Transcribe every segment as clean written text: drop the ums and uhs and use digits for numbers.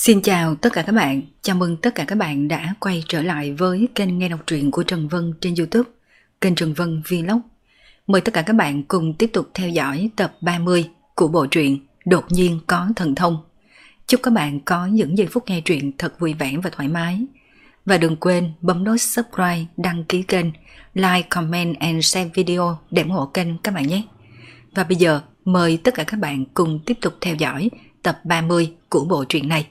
Xin chào tất cả các bạn, chào mừng tất cả các bạn đã quay trở lại với kênh nghe đọc truyện của Trần Vân trên YouTube, kênh Trần Vân Vlog. Mời tất cả các bạn cùng tiếp tục theo dõi tập 30 của bộ truyện Đột nhiên có thần thông. Chúc các bạn có những giây phút nghe truyện thật vui vẻ và thoải mái. Và đừng quên bấm nút subscribe, đăng ký kênh, like, comment and share video để ủng hộ kênh các bạn nhé. Và bây giờ mời tất cả các bạn cùng tiếp tục theo dõi tập 30 của bộ truyện này.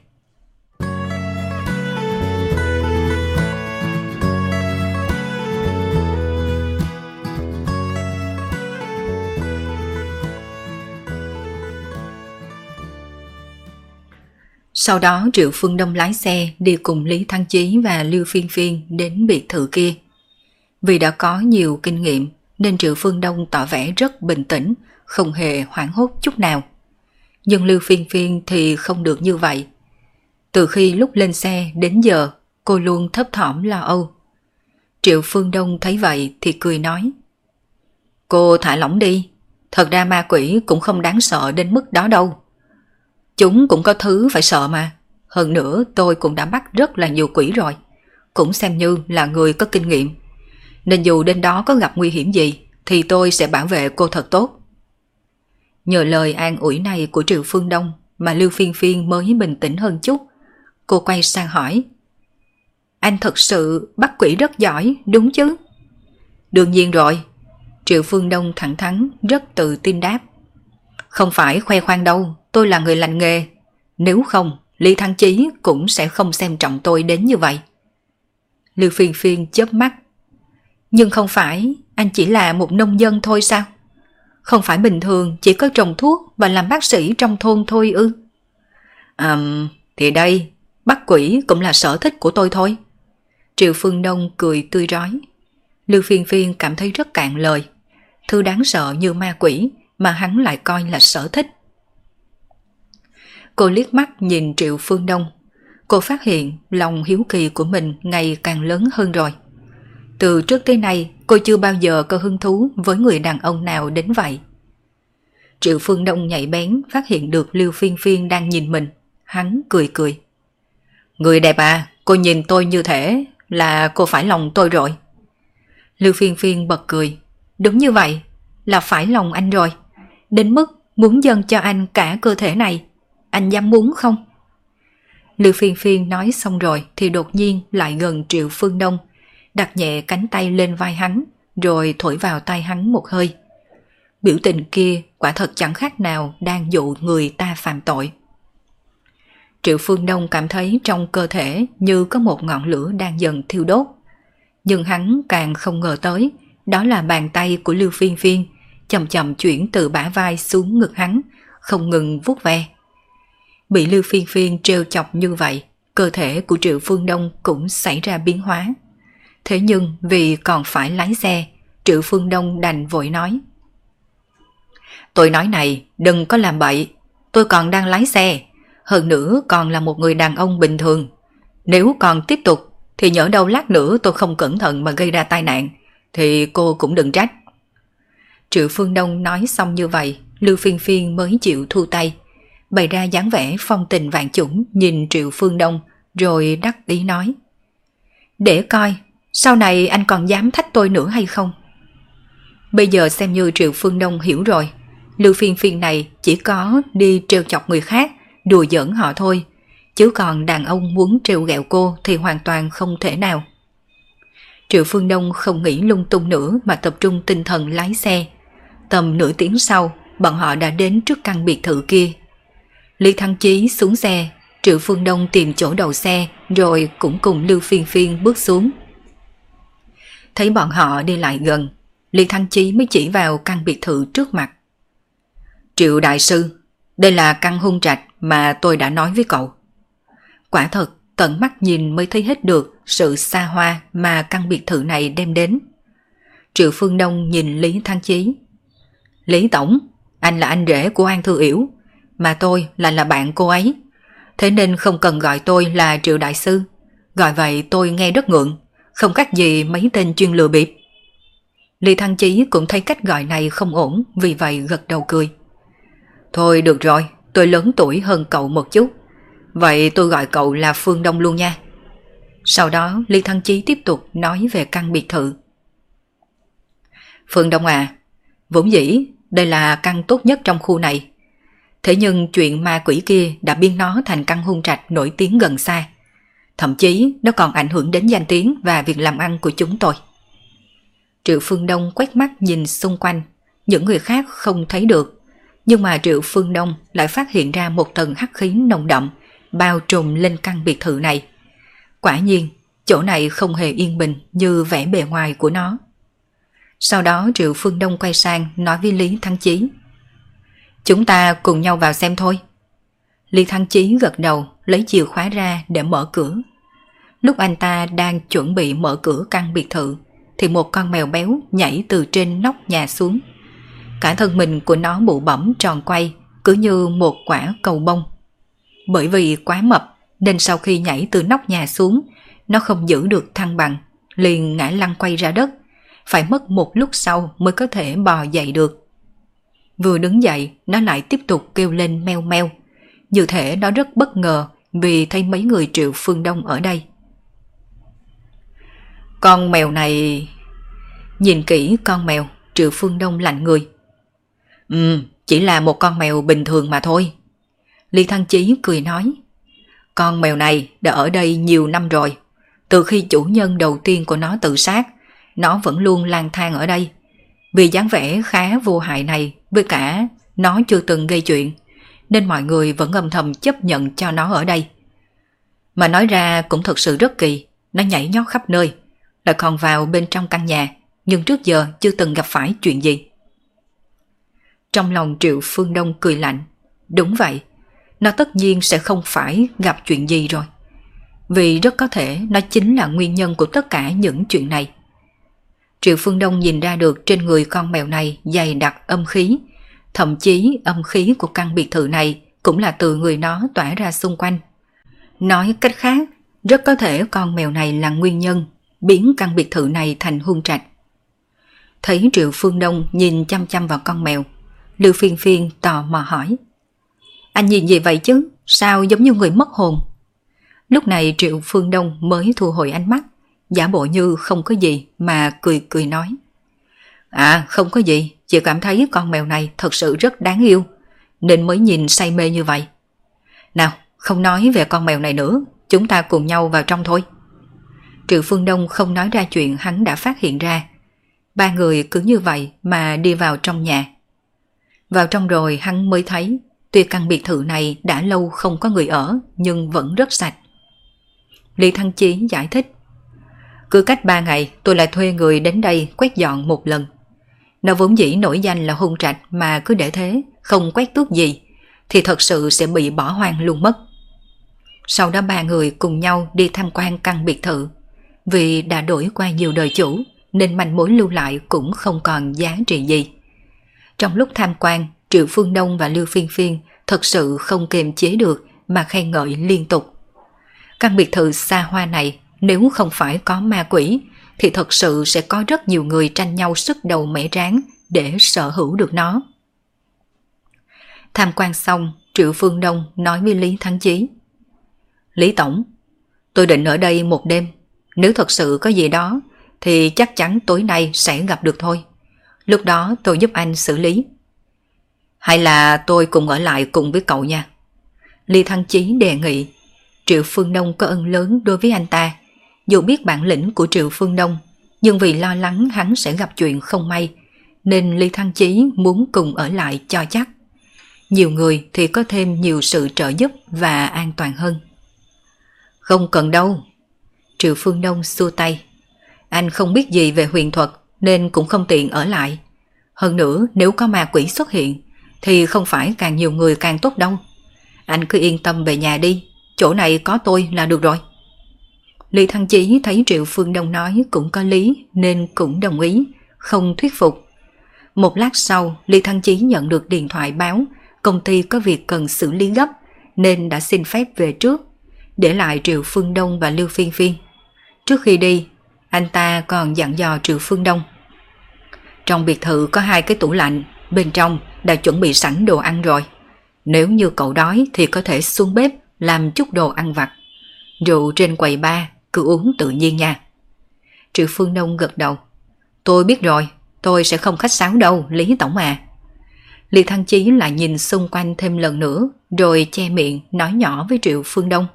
Sau đó Triệu Phương Đông lái xe đi cùng Lý Thăng Chí và Lưu Phiên Phiên đến biệt thự kia. Vì đã có nhiều kinh nghiệm nên Triệu Phương Đông tỏ vẻ rất bình tĩnh, không hề hoảng hốt chút nào. Nhưng Lưu Phiên Phiên thì không được như vậy. Từ khi lúc lên xe đến giờ, cô luôn thấp thỏm lo âu. Triệu Phương Đông thấy vậy thì cười nói: "Cô thả lỏng đi, thật ra ma quỷ cũng không đáng sợ đến mức đó đâu. Chúng cũng có thứ phải sợ mà. Hơn nữa tôi cũng đã bắt rất là nhiều quỷ rồi, cũng xem như là người có kinh nghiệm. Nên dù đến đó có gặp nguy hiểm gì thì tôi sẽ bảo vệ cô thật tốt." Nhờ lời an ủi này của Triệu Phương Đông mà Lưu Phiên Phiên mới bình tĩnh hơn chút. Cô quay sang hỏi: "Anh thật sự bắt quỷ rất giỏi đúng chứ?" "Đương nhiên rồi." Triệu Phương Đông thẳng thắn rất tự tin đáp: "Không phải khoe khoang đâu, tôi là người lành nghề. Nếu không, Lý Thăng Chí cũng sẽ không xem trọng tôi đến như vậy." Lưu Phiên Phiên chớp mắt: "Nhưng không phải anh chỉ là một nông dân thôi sao? Không phải bình thường chỉ có trồng thuốc và làm bác sĩ trong thôn thôi ư?" Thì đây, bắt quỷ cũng là sở thích của tôi thôi." Triệu Phương Đông cười tươi rói. Lưu Phiên Phiên cảm thấy rất cạn lời. Thứ đáng sợ như ma quỷ mà hắn lại coi là sở thích. Cô liếc mắt nhìn Triệu Phương Đông. Cô phát hiện lòng hiếu kỳ của mình ngày càng lớn hơn rồi. Từ trước tới nay cô chưa bao giờ có hứng thú với người đàn ông nào đến vậy. Triệu Phương Đông nhạy bén phát hiện được Lưu Phiên Phiên đang nhìn mình. Hắn cười cười: "Người đẹp à, cô nhìn tôi như thế là cô phải lòng tôi rồi." Lưu Phiên Phiên bật cười: "Đúng như vậy, là phải lòng anh rồi. Đến mức muốn dâng cho anh cả cơ thể này. Anh dám muốn không?" Lưu Phiên Phiên nói xong rồi thì đột nhiên lại gần Triệu Phương Đông, đặt nhẹ cánh tay lên vai hắn, rồi thổi vào tai hắn một hơi. Biểu tình kia quả thật chẳng khác nào đang dụ người ta phạm tội. Triệu Phương Đông cảm thấy trong cơ thể như có một ngọn lửa đang dần thiêu đốt. Nhưng hắn càng không ngờ tới, đó là bàn tay của Lưu Phiên Phiên chậm chậm chuyển từ bả vai xuống ngực hắn, không ngừng vuốt ve. Bị Lưu Phiên Phiên trêu chọc như vậy, cơ thể của Triệu Phương Đông cũng xảy ra biến hóa. Thế nhưng vì còn phải lái xe, Triệu Phương Đông đành vội nói: "Tôi nói này, đừng có làm bậy. Tôi còn đang lái xe, hơn nữa còn là một người đàn ông bình thường. Nếu còn tiếp tục thì nhỡ đâu lát nữa tôi không cẩn thận mà gây ra tai nạn, thì cô cũng đừng trách." Triệu Phương Đông nói xong như vậy, Lưu Phiên Phiên mới chịu thu tay, bày ra dáng vẻ phong tình vạn chủng nhìn Triệu Phương Đông, rồi đắc ý nói: "Để coi, sau này anh còn dám thách tôi nữa hay không?" Bây giờ xem như Triệu Phương Đông hiểu rồi, Lưu Phiên Phiên này chỉ có đi trêu chọc người khác, đùa giỡn họ thôi, chứ còn đàn ông muốn trêu ghẹo cô thì hoàn toàn không thể nào. Triệu Phương Đông không nghĩ lung tung nữa mà tập trung tinh thần lái xe. Tầm nửa tiếng sau, bọn họ đã đến trước căn biệt thự kia. Lý Thăng Chí xuống xe, Triệu Phương Đông tìm chỗ đầu xe rồi cũng cùng Lưu Phiên Phiên bước xuống. Thấy bọn họ đi lại gần, Lý Thăng Chí mới chỉ vào căn biệt thự trước mặt. "Triệu đại sư, đây là căn hung trạch mà tôi đã nói với cậu." Quả thật, tận mắt nhìn mới thấy hết được sự xa hoa mà căn biệt thự này đem đến. Triệu Phương Đông nhìn Lý Thăng Chí: "Lý tổng, anh là anh rể của An Thư Yểu, mà tôi là bạn cô ấy. Thế nên không cần gọi tôi là Triệu đại sư. Gọi vậy tôi nghe rất ngượng, không khác gì mấy tên chuyên lừa bịp." Lý Thăng Chí cũng thấy cách gọi này không ổn, vì vậy gật đầu cười: "Thôi được rồi, tôi lớn tuổi hơn cậu một chút. Vậy tôi gọi cậu là Phương Đông luôn nha. Sau đó Lý Thăng Chí tiếp tục nói về căn biệt thự. Phương Đông à, vốn dĩ đây là căn tốt nhất trong khu này. Thế nhưng chuyện ma quỷ kia đã biến nó thành căn hung trạch nổi tiếng gần xa. Thậm chí nó còn ảnh hưởng đến danh tiếng và việc làm ăn của chúng tôi. Triệu Phương Đông quét mắt nhìn xung quanh, những người khác không thấy được. Nhưng mà Triệu Phương Đông lại phát hiện ra một tầng hắc khí nồng đậm bao trùm lên căn biệt thự này. Quả nhiên, chỗ này không hề yên bình như vẻ bề ngoài của nó. Sau đó Triệu Phương Đông quay sang nói với Lý Thăng Chí. Chúng ta cùng nhau vào xem thôi. Lý Thăng Chí gật đầu lấy chìa khóa ra để mở cửa. Lúc anh ta đang chuẩn bị mở cửa căn biệt thự thì một con mèo béo nhảy từ trên nóc nhà xuống. Cả thân mình của nó bụ bẫm tròn quay cứ như một quả cầu bông. Bởi vì quá mập nên sau khi nhảy từ nóc nhà xuống, nó không giữ được thăng bằng, liền ngã lăn quay ra đất, phải mất một lúc sau mới có thể bò dậy được. Vừa đứng dậy, nó lại tiếp tục kêu lên meo meo, như thể nó rất bất ngờ vì thấy mấy người Triệu Phương Đông ở đây. Con mèo này... Nhìn kỹ con mèo, Triệu Phương Đông lạnh người. Chỉ là một con mèo bình thường mà thôi. Lý Thăng Chí cười nói. Con mèo này đã ở đây nhiều năm rồi. Từ khi chủ nhân đầu tiên của nó tự sát, nó vẫn luôn lang thang ở đây. Vì dáng vẻ khá vô hại này, với cả nó chưa từng gây chuyện, nên mọi người vẫn âm thầm chấp nhận cho nó ở đây. Mà nói ra cũng thật sự rất kỳ, nó nhảy nhót khắp nơi, lại còn vào bên trong căn nhà, nhưng trước giờ chưa từng gặp phải chuyện gì. Trong lòng Triệu Phương Đông cười lạnh. Đúng vậy, nó tất nhiên sẽ không phải gặp chuyện gì rồi. Vì rất có thể nó chính là nguyên nhân của tất cả những chuyện này. Triệu Phương Đông nhìn ra được trên người con mèo này dày đặc âm khí. Thậm chí âm khí của căn biệt thự này cũng là từ người nó tỏa ra xung quanh. Nói cách khác, rất có thể con mèo này là nguyên nhân biến căn biệt thự này thành hung trạch. Thấy Triệu Phương Đông nhìn chăm chăm vào con mèo, Lưu Phiên Phiên tò mò hỏi. Anh nhìn gì vậy chứ? Sao giống như người mất hồn? Lúc này Triệu Phương Đông mới thu hồi ánh mắt, giả bộ như không có gì mà cười cười nói. À không có gì, chỉ cảm thấy con mèo này thật sự rất đáng yêu, nên mới nhìn say mê như vậy. Nào, không nói về con mèo này nữa, chúng ta cùng nhau vào trong thôi. Triệu Phương Đông không nói ra chuyện hắn đã phát hiện ra. Ba người cứ như vậy mà đi vào trong nhà. Vào trong rồi hắn mới thấy, tuy căn biệt thự này đã lâu không có người ở nhưng vẫn rất sạch. Lý Thăng Chí giải thích. Cứ cách 3 ngày tôi lại thuê người đến đây quét dọn một lần. Nó vốn dĩ nổi danh là hung trạch mà cứ để thế, không quét tước gì, thì thật sự sẽ bị bỏ hoang luôn mất. Sau đó 3 người cùng nhau đi tham quan căn biệt thự. Vì đã đổi qua nhiều đời chủ nên manh mối lưu lại cũng không còn giá trị gì. Trong lúc tham quan, Triệu Phương Đông và Lưu Phiên Phiên thật sự không kiềm chế được mà khen ngợi liên tục. Căn biệt thự xa hoa này nếu không phải có ma quỷ thì thật sự sẽ có rất nhiều người tranh nhau sức đầu mẻ trán để sở hữu được nó. Tham quan xong, Triệu Phương Đông nói với Lý Thăng Chí. Lý Tổng, tôi định ở đây một đêm. Nếu thật sự có gì đó thì chắc chắn tối nay sẽ gặp được thôi. Lúc đó tôi giúp anh xử lý. Hay là tôi cùng ở lại cùng với cậu nha. Lý Thăng Chí đề nghị. Triệu Phương Đông có ân lớn đối với anh ta. Dù biết bản lĩnh của Triệu Phương Đông, nhưng vì lo lắng hắn sẽ gặp chuyện không may, nên Lý Thăng Chí muốn cùng ở lại cho chắc. Nhiều người thì có thêm nhiều sự trợ giúp và an toàn hơn. Không cần đâu. Triệu Phương Đông xua tay. Anh không biết gì về huyền thuật nên cũng không tiện ở lại. Hơn nữa nếu có ma quỷ xuất hiện thì không phải càng nhiều người càng tốt đâu. Anh cứ yên tâm về nhà đi, chỗ này có tôi là được rồi. Lý Thăng Chí thấy Triệu Phương Đông nói cũng có lý nên cũng đồng ý, không thuyết phục. Một lát sau, Lý Thăng Chí nhận được điện thoại báo công ty có việc cần xử lý gấp nên đã xin phép về trước, để lại Triệu Phương Đông và Lưu Phiên Phiên. Trước khi đi, anh ta còn dặn dò Triệu Phương Đông. Trong biệt thự có 2 cái tủ lạnh, bên trong đã chuẩn bị sẵn đồ ăn rồi. Nếu như cậu đói thì có thể xuống bếp làm chút đồ ăn vặt. Rượu trên quầy bar cứ uống tự nhiên nha. Triệu Phương Đông gật đầu. Tôi biết rồi, tôi sẽ không khách sáo đâu, Lý Tổng à. Lý Thăng Chí lại nhìn xung quanh thêm lần nữa, rồi che miệng nói nhỏ với Triệu Phương Đông.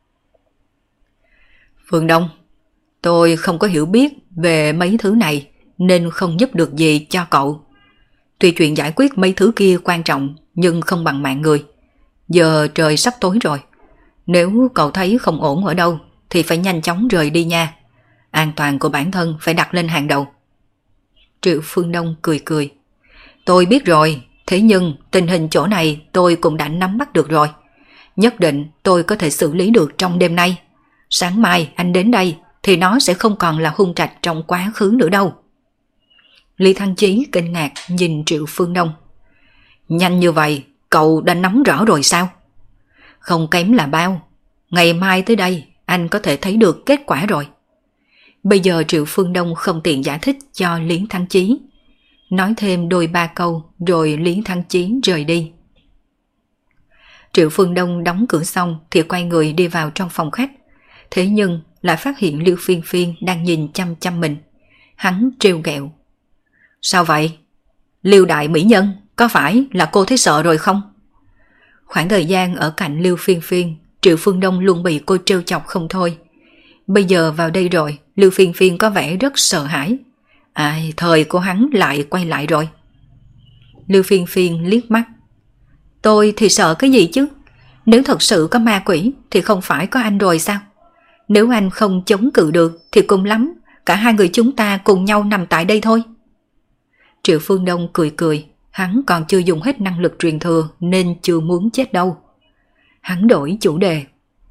Phương Đông, tôi không có hiểu biết về mấy thứ này nên không giúp được gì cho cậu. Tuy chuyện giải quyết mấy thứ kia quan trọng nhưng không bằng mạng người. Giờ trời sắp tối rồi. Nếu cậu thấy không ổn ở đâu thì phải nhanh chóng rời đi nha. An toàn của bản thân phải đặt lên hàng đầu. Triệu Phương Đông cười cười. Tôi biết rồi, thế nhưng tình hình chỗ này tôi cũng đã nắm bắt được rồi. Nhất định tôi có thể xử lý được trong đêm nay. Sáng mai anh đến đây thì nó sẽ không còn là hung trạch trong quá khứ nữa đâu. Lý Thăng Chí kinh ngạc nhìn Triệu Phương Đông. Nhanh như vậy, cậu đã nắm rõ rồi sao? Không kém là bao. Ngày mai tới đây, anh có thể thấy được kết quả rồi. Bây giờ Triệu Phương Đông không tiện giải thích cho Lý Thăng Chí. Nói thêm đôi ba câu rồi Lý Thăng Chí rời đi. Triệu Phương Đông đóng cửa xong thì quay người đi vào trong phòng khách. Thế nhưng lại phát hiện Lưu Phiên Phiên đang nhìn chăm chăm mình. Hắn trêu ghẹo. Sao vậy? Lưu đại mỹ nhân, có phải là cô thấy sợ rồi không? Khoảng thời gian ở cạnh Lưu Phiên Phiên, Triệu Phương Đông luôn bị cô trêu chọc không thôi. Bây giờ vào đây rồi, Lưu Phiên Phiên có vẻ rất sợ hãi. Ai, thời của hắn lại quay lại rồi. Lưu Phiên Phiên liếc mắt. Tôi thì sợ cái gì chứ? Nếu thật sự có ma quỷ thì không phải có anh rồi sao? Nếu anh không chống cự được thì cùng lắm, cả hai người chúng ta cùng nhau nằm tại đây thôi. Triệu Phương Đông cười cười, hắn còn chưa dùng hết năng lực truyền thừa nên chưa muốn chết đâu. Hắn đổi chủ đề.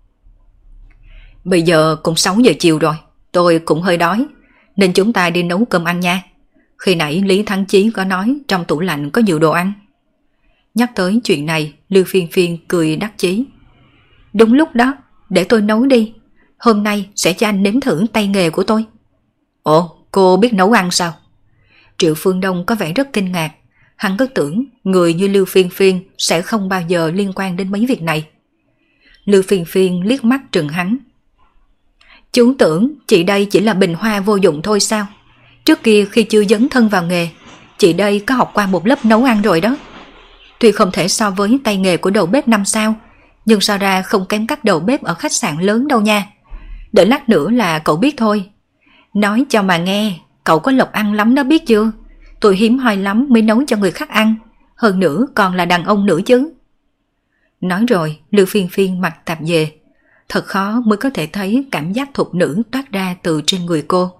Bây giờ cũng 6 giờ chiều rồi, tôi cũng hơi đói, nên chúng ta đi nấu cơm ăn nha. Khi nãy Lý Thắng Chí có nói trong tủ lạnh có nhiều đồ ăn. Nhắc tới chuyện này, Lưu Phiên Phiên cười đắc chí. Đúng lúc đó, để tôi nấu đi. Hôm nay sẽ cho anh nếm thử tay nghề của tôi. Ồ, cô biết nấu ăn sao? Triệu Phương Đông có vẻ rất kinh ngạc. Hắn cứ tưởng người như Lưu Phiên Phiên sẽ không bao giờ liên quan đến mấy việc này. Lưu Phiên Phiên liếc mắt trừng hắn. Chú tưởng chị đây chỉ là bình hoa vô dụng thôi sao? Trước kia khi chưa dấn thân vào nghề, chị đây có học qua một lớp nấu ăn rồi đó. Tuy không thể so với tay nghề của đầu bếp 5 sao, nhưng so ra không kém các đầu bếp ở khách sạn lớn đâu nha. Đợi lát nữa là cậu biết thôi. Nói cho mà nghe, cậu có lộc ăn lắm đó biết chưa? Tôi hiếm hoi lắm mới nấu cho người khác ăn. Hơn nữa còn là đàn ông nữa chứ. Nói rồi, Lưu Phiên Phiên mặc tạp dề. Thật khó mới có thể thấy cảm giác thục nữ toát ra từ trên người cô.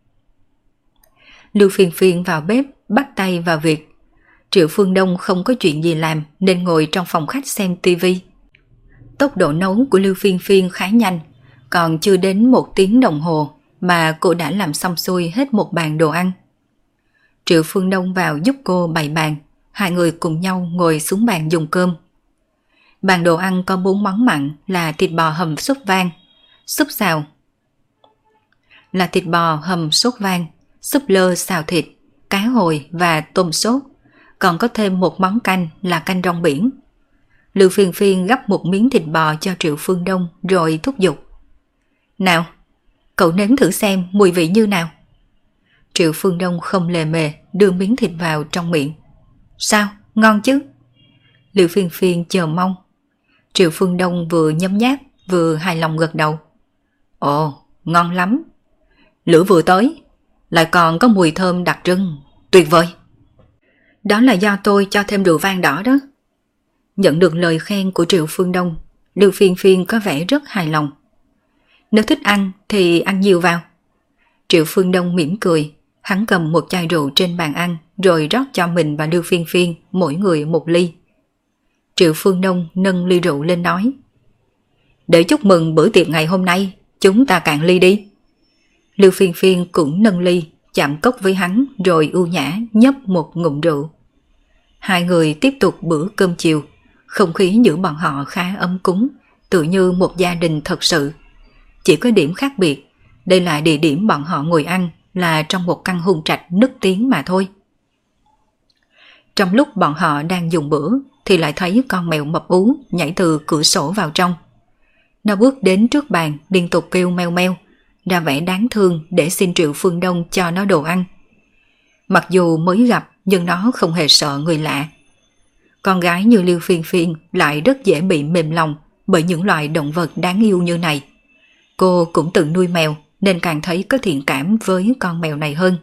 Lưu Phiên Phiên vào bếp, bắt tay vào việc. Triệu Phương Đông không có chuyện gì làm nên ngồi trong phòng khách xem tivi. Tốc độ nấu của Lưu Phiên Phiên khá nhanh. Còn chưa đến 1 tiếng đồng hồ mà cô đã làm xong xuôi hết một bàn đồ ăn. Triệu Phương Đông vào giúp cô bày bàn. Hai người cùng nhau ngồi xuống bàn dùng cơm. Bàn đồ ăn có 4 món mặn là thịt bò hầm sốt vang, súp xào là thịt bò hầm sốt vang, súp lơ xào thịt, cá hồi và tôm sốt. Còn có thêm một món canh là canh rong biển. Lưu Phiên Phiên gắp một miếng thịt bò cho Triệu Phương Đông rồi thúc giục. Nào, cậu nếm thử xem mùi vị như nào. Triệu Phương Đông không lề mề đưa miếng thịt vào trong miệng. Sao, ngon chứ? Lưu Phiên Phiên chờ mong. Triệu Phương Đông vừa nhấm nháp vừa hài lòng gật đầu. Ồ, ngon lắm. Lửa vừa tới, lại còn có mùi thơm đặc trưng, tuyệt vời. Đó là do tôi cho thêm rượu vang đỏ đó. Nhận được lời khen của Triệu Phương Đông, Lưu Phiên Phiên có vẻ rất hài lòng. Nếu thích ăn thì ăn nhiều vào. Triệu Phương Đông mỉm cười, hắn cầm một chai rượu trên bàn ăn rồi rót cho mình và Lưu Phiên Phiên mỗi người một ly. Triệu Phương Đông nâng ly rượu lên nói. Để chúc mừng bữa tiệc ngày hôm nay, chúng ta cạn ly đi. Lưu Phiên Phiên cũng nâng ly, chạm cốc với hắn rồi ưu nhã nhấp một ngụm rượu. Hai người tiếp tục bữa cơm chiều, không khí giữa bọn họ khá ấm cúng, tự như một gia đình thật sự. Chỉ có điểm khác biệt, đây là địa điểm bọn họ ngồi ăn là trong một căn hung trạch nức tiếng mà thôi. Trong lúc bọn họ đang dùng bữa thì lại thấy con mèo mập ú nhảy từ cửa sổ vào trong. Nó bước đến trước bàn liên tục kêu meo meo, ra vẻ đáng thương để xin Triệu Phương Đông cho nó đồ ăn. Mặc dù mới gặp nhưng nó không hề sợ người lạ. Con gái như Lưu Phiên Phiên lại rất dễ bị mềm lòng bởi những loài động vật đáng yêu như này. Cô cũng từng nuôi mèo nên càng thấy có thiện cảm với con mèo này hơn.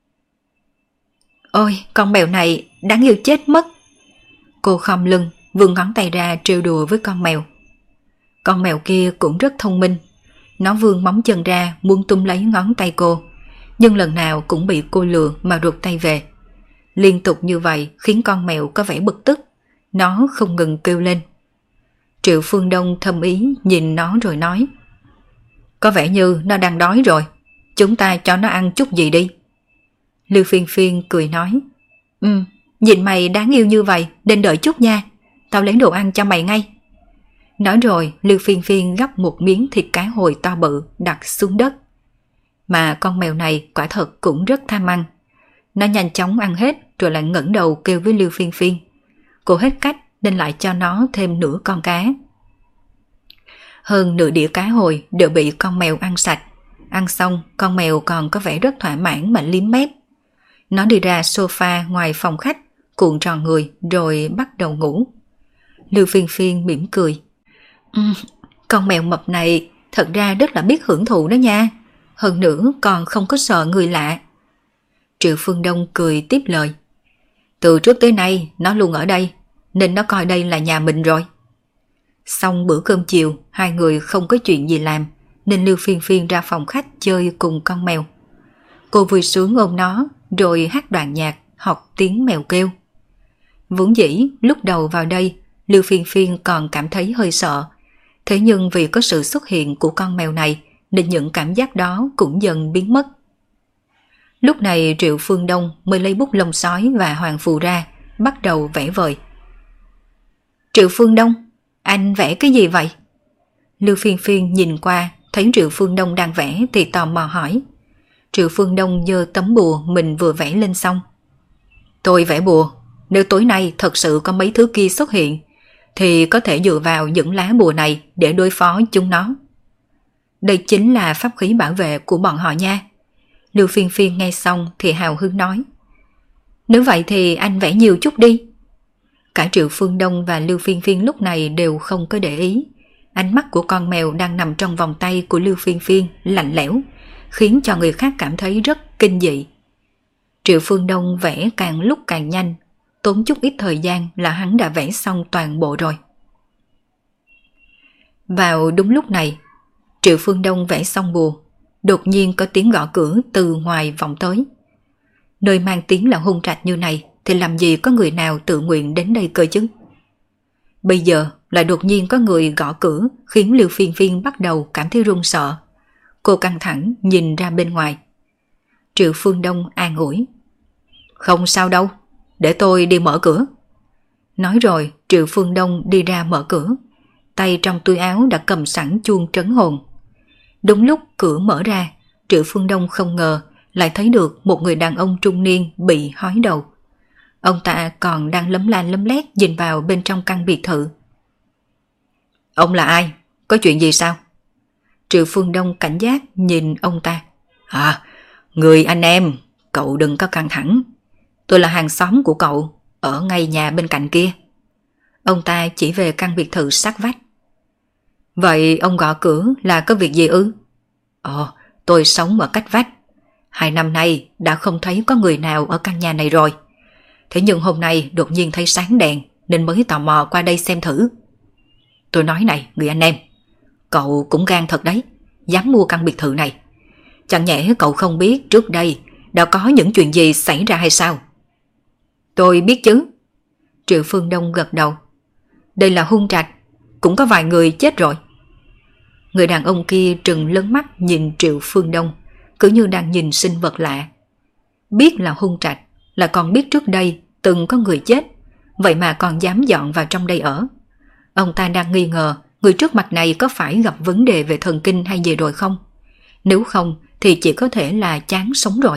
Ôi, con mèo này đáng yêu chết mất. Cô khom lưng, vươn ngón tay ra trêu đùa với con mèo. Con mèo kia cũng rất thông minh. Nó vươn móng chân ra muốn túm lấy ngón tay cô, nhưng lần nào cũng bị cô lừa mà rụt tay về. Liên tục như vậy khiến con mèo có vẻ bực tức. Nó không ngừng kêu lên. Triệu Phương Đông thầm ý nhìn nó rồi nói: có vẻ như nó đang đói rồi, chúng ta cho nó ăn chút gì đi. Lưu Phiên Phiên cười nói: nhìn mày đáng yêu như vậy nên đợi chút nha, tao lấy đồ ăn cho mày ngay. Nói rồi Lưu Phiên Phiên gắp một miếng thịt cá hồi to bự đặt xuống đất. Mà con mèo này quả thật cũng rất tham ăn. Nó nhanh chóng ăn hết rồi lại ngẩng đầu kêu với Lưu Phiên Phiên. Cô hết cách nên lại cho nó thêm nửa con cá. Hơn nửa đĩa cá hồi đều bị con mèo ăn sạch. Ăn xong con mèo còn có vẻ rất thỏa mãn mà liếm mép. Nó đi ra sofa ngoài phòng khách, cuộn tròn người rồi bắt đầu ngủ. Lưu Phiên Phiên mỉm cười. Con mèo mập này thật ra rất là biết hưởng thụ đó nha. Hơn nữa còn không có sợ người lạ. Triệu Phương Đông cười tiếp lời. Từ trước tới nay nó luôn ở đây, nên nó coi đây là nhà mình rồi. Xong bữa cơm chiều, hai người không có chuyện gì làm, nên Lưu Phiên Phiên ra phòng khách chơi cùng con mèo. Cô vui sướng ôm nó, rồi hát đoạn nhạc, học tiếng mèo kêu. Vốn dĩ, lúc đầu vào đây, Lưu Phiên Phiên còn cảm thấy hơi sợ. Thế nhưng vì có sự xuất hiện của con mèo này, nên những cảm giác đó cũng dần biến mất. Lúc này Triệu Phương Đông mới lấy bút lông sói và hoàng phù ra, bắt đầu vẽ vời. Triệu Phương Đông, anh vẽ cái gì vậy? Lưu Phiên Phiên nhìn qua, thấy Triệu Phương Đông đang vẽ thì tò mò hỏi. Triệu Phương Đông giơ tấm bùa mình vừa vẽ lên xong. Tôi vẽ bùa, nếu tối nay thật sự có mấy thứ kia xuất hiện, thì có thể dựa vào những lá bùa này để đối phó chúng nó. Đây chính là pháp khí bảo vệ của bọn họ nha. Lưu Phiên Phiên nghe xong thì hào hứng nói. Nếu vậy thì anh vẽ nhiều chút đi. Cả Triệu Phương Đông và Lưu Phiên Phiên lúc này đều không có để ý. Ánh mắt của con mèo đang nằm trong vòng tay của Lưu Phiên Phiên lạnh lẽo, khiến cho người khác cảm thấy rất kinh dị. Triệu Phương Đông vẽ càng lúc càng nhanh, tốn chút ít thời gian là hắn đã vẽ xong toàn bộ rồi. Vào đúng lúc này, Triệu Phương Đông vẽ xong bùa, đột nhiên có tiếng gõ cửa từ ngoài vọng tới. Nơi mang tiếng là hung trạch như này thì làm gì có người nào tự nguyện đến đây cơ chứ? Bây giờ lại đột nhiên có người gõ cửa khiến Lưu Phiên Phiên bắt đầu cảm thấy run sợ. Cô căng thẳng nhìn ra bên ngoài. Triệu Phương Đông an ủi. Không sao đâu, để tôi đi mở cửa. Nói rồi Triệu Phương Đông đi ra mở cửa, tay trong túi áo đã cầm sẵn chuông trấn hồn. Đúng lúc cửa mở ra, Triệu Phương Đông không ngờ lại thấy được một người đàn ông trung niên bị hói đầu. Ông ta còn đang lấm la lấm lét nhìn vào bên trong căn biệt thự. Ông là ai? Có chuyện gì sao? Triệu Phương Đông cảnh giác nhìn ông ta. Người anh em, cậu đừng có căng thẳng. Tôi là hàng xóm của cậu, ở ngay nhà bên cạnh kia. Ông ta chỉ về căn biệt thự sát vách. Vậy ông gõ cửa là có việc gì ư? Tôi sống ở cách vách. 2 năm nay đã không thấy có người nào ở căn nhà này rồi. Thế nhưng hôm nay đột nhiên thấy sáng đèn nên mới tò mò qua đây xem thử. Tôi nói này người anh em, cậu cũng gan thật đấy, dám mua căn biệt thự này. Chẳng nhẽ cậu không biết trước đây đã có những chuyện gì xảy ra hay sao? Tôi biết chứ. Triệu Phương Đông gật đầu. Đây là hung trạch, cũng có vài người chết rồi. Người đàn ông kia trừng lớn mắt nhìn Triệu Phương Đông, cứ như đang nhìn sinh vật lạ. Biết là hung trạch, là còn biết trước đây từng có người chết, vậy mà còn dám dọn vào trong đây ở. Ông ta đang nghi ngờ người trước mặt này có phải gặp vấn đề về thần kinh hay gì rồi không? Nếu không thì chỉ có thể là chán sống rồi.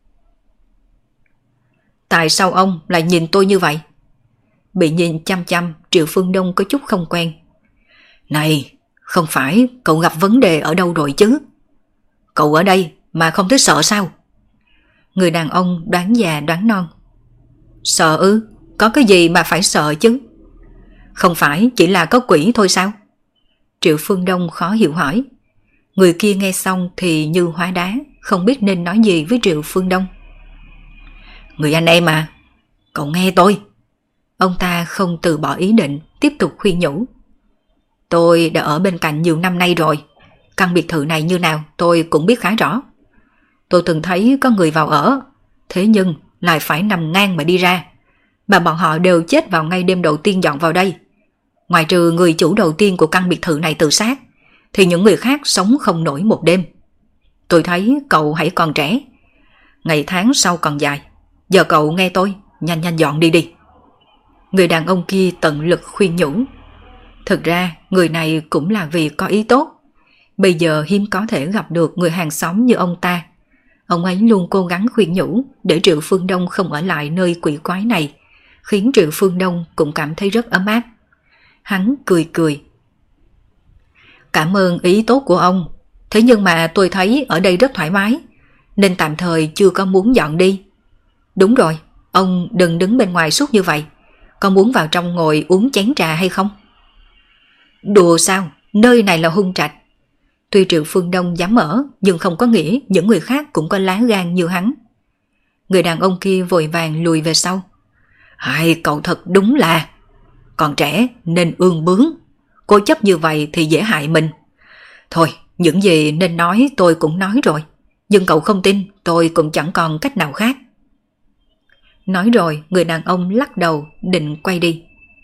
Tại sao ông lại nhìn tôi như vậy? Bị nhìn chăm chăm, Triệu Phương Đông có chút không quen. Này, Không phải cậu gặp vấn đề ở đâu rồi chứ? Cậu ở đây mà không thấy sợ sao? Người đàn ông đoán già đoán non. Sợ ư? Có cái gì mà phải sợ chứ? Không phải chỉ là có quỷ thôi sao? Triệu Phương Đông khó hiểu hỏi. Người kia nghe xong thì như hóa đá, không biết nên nói gì với Triệu Phương Đông. Người anh em à, cậu nghe tôi. Ông ta không từ bỏ ý định, tiếp tục khuyên nhủ. Tôi đã ở bên cạnh nhiều năm nay rồi. Căn biệt thự này như nào tôi cũng biết khá rõ. Tôi từng thấy có người vào ở, thế nhưng lại phải nằm ngang mà đi ra. Mà bọn họ đều chết vào ngay đêm đầu tiên dọn vào đây. Ngoài trừ người chủ đầu tiên của căn biệt thự này tự sát, thì những người khác sống không nổi một đêm. Tôi thấy cậu hãy còn trẻ, ngày tháng sau còn dài. Giờ cậu nghe tôi, nhanh nhanh dọn đi đi. Người đàn ông kia tận lực khuyên nhủ. Thực ra người này cũng là vì có ý tốt. Bây giờ hiếm có thể gặp được người hàng xóm như ông ta. Ông ấy luôn cố gắng khuyên nhủ để Triệu Phương Đông không ở lại nơi quỷ quái này, khiến Triệu Phương Đông cũng cảm thấy rất ấm áp. Hắn cười cười. Cảm ơn ý tốt của ông. Thế nhưng mà tôi thấy ở đây rất thoải mái, nên tạm thời chưa có muốn dọn đi. Đúng rồi, ông đừng đứng bên ngoài suốt như vậy. Có muốn vào trong ngồi uống chén trà hay không? Đùa sao, nơi này là hung trạch. Tuy Triệu Phương Đông dám ở, nhưng không có nghĩa những người khác cũng có lá gan như hắn. Người đàn ông kia vội vàng lùi về sau. Hai cậu thật đúng là còn trẻ nên ương bướng, cố chấp như vậy thì dễ hại mình. Thôi, những gì nên nói tôi cũng nói rồi, nhưng cậu không tin tôi cũng chẳng còn cách nào khác. Nói rồi người đàn ông lắc đầu định quay đi.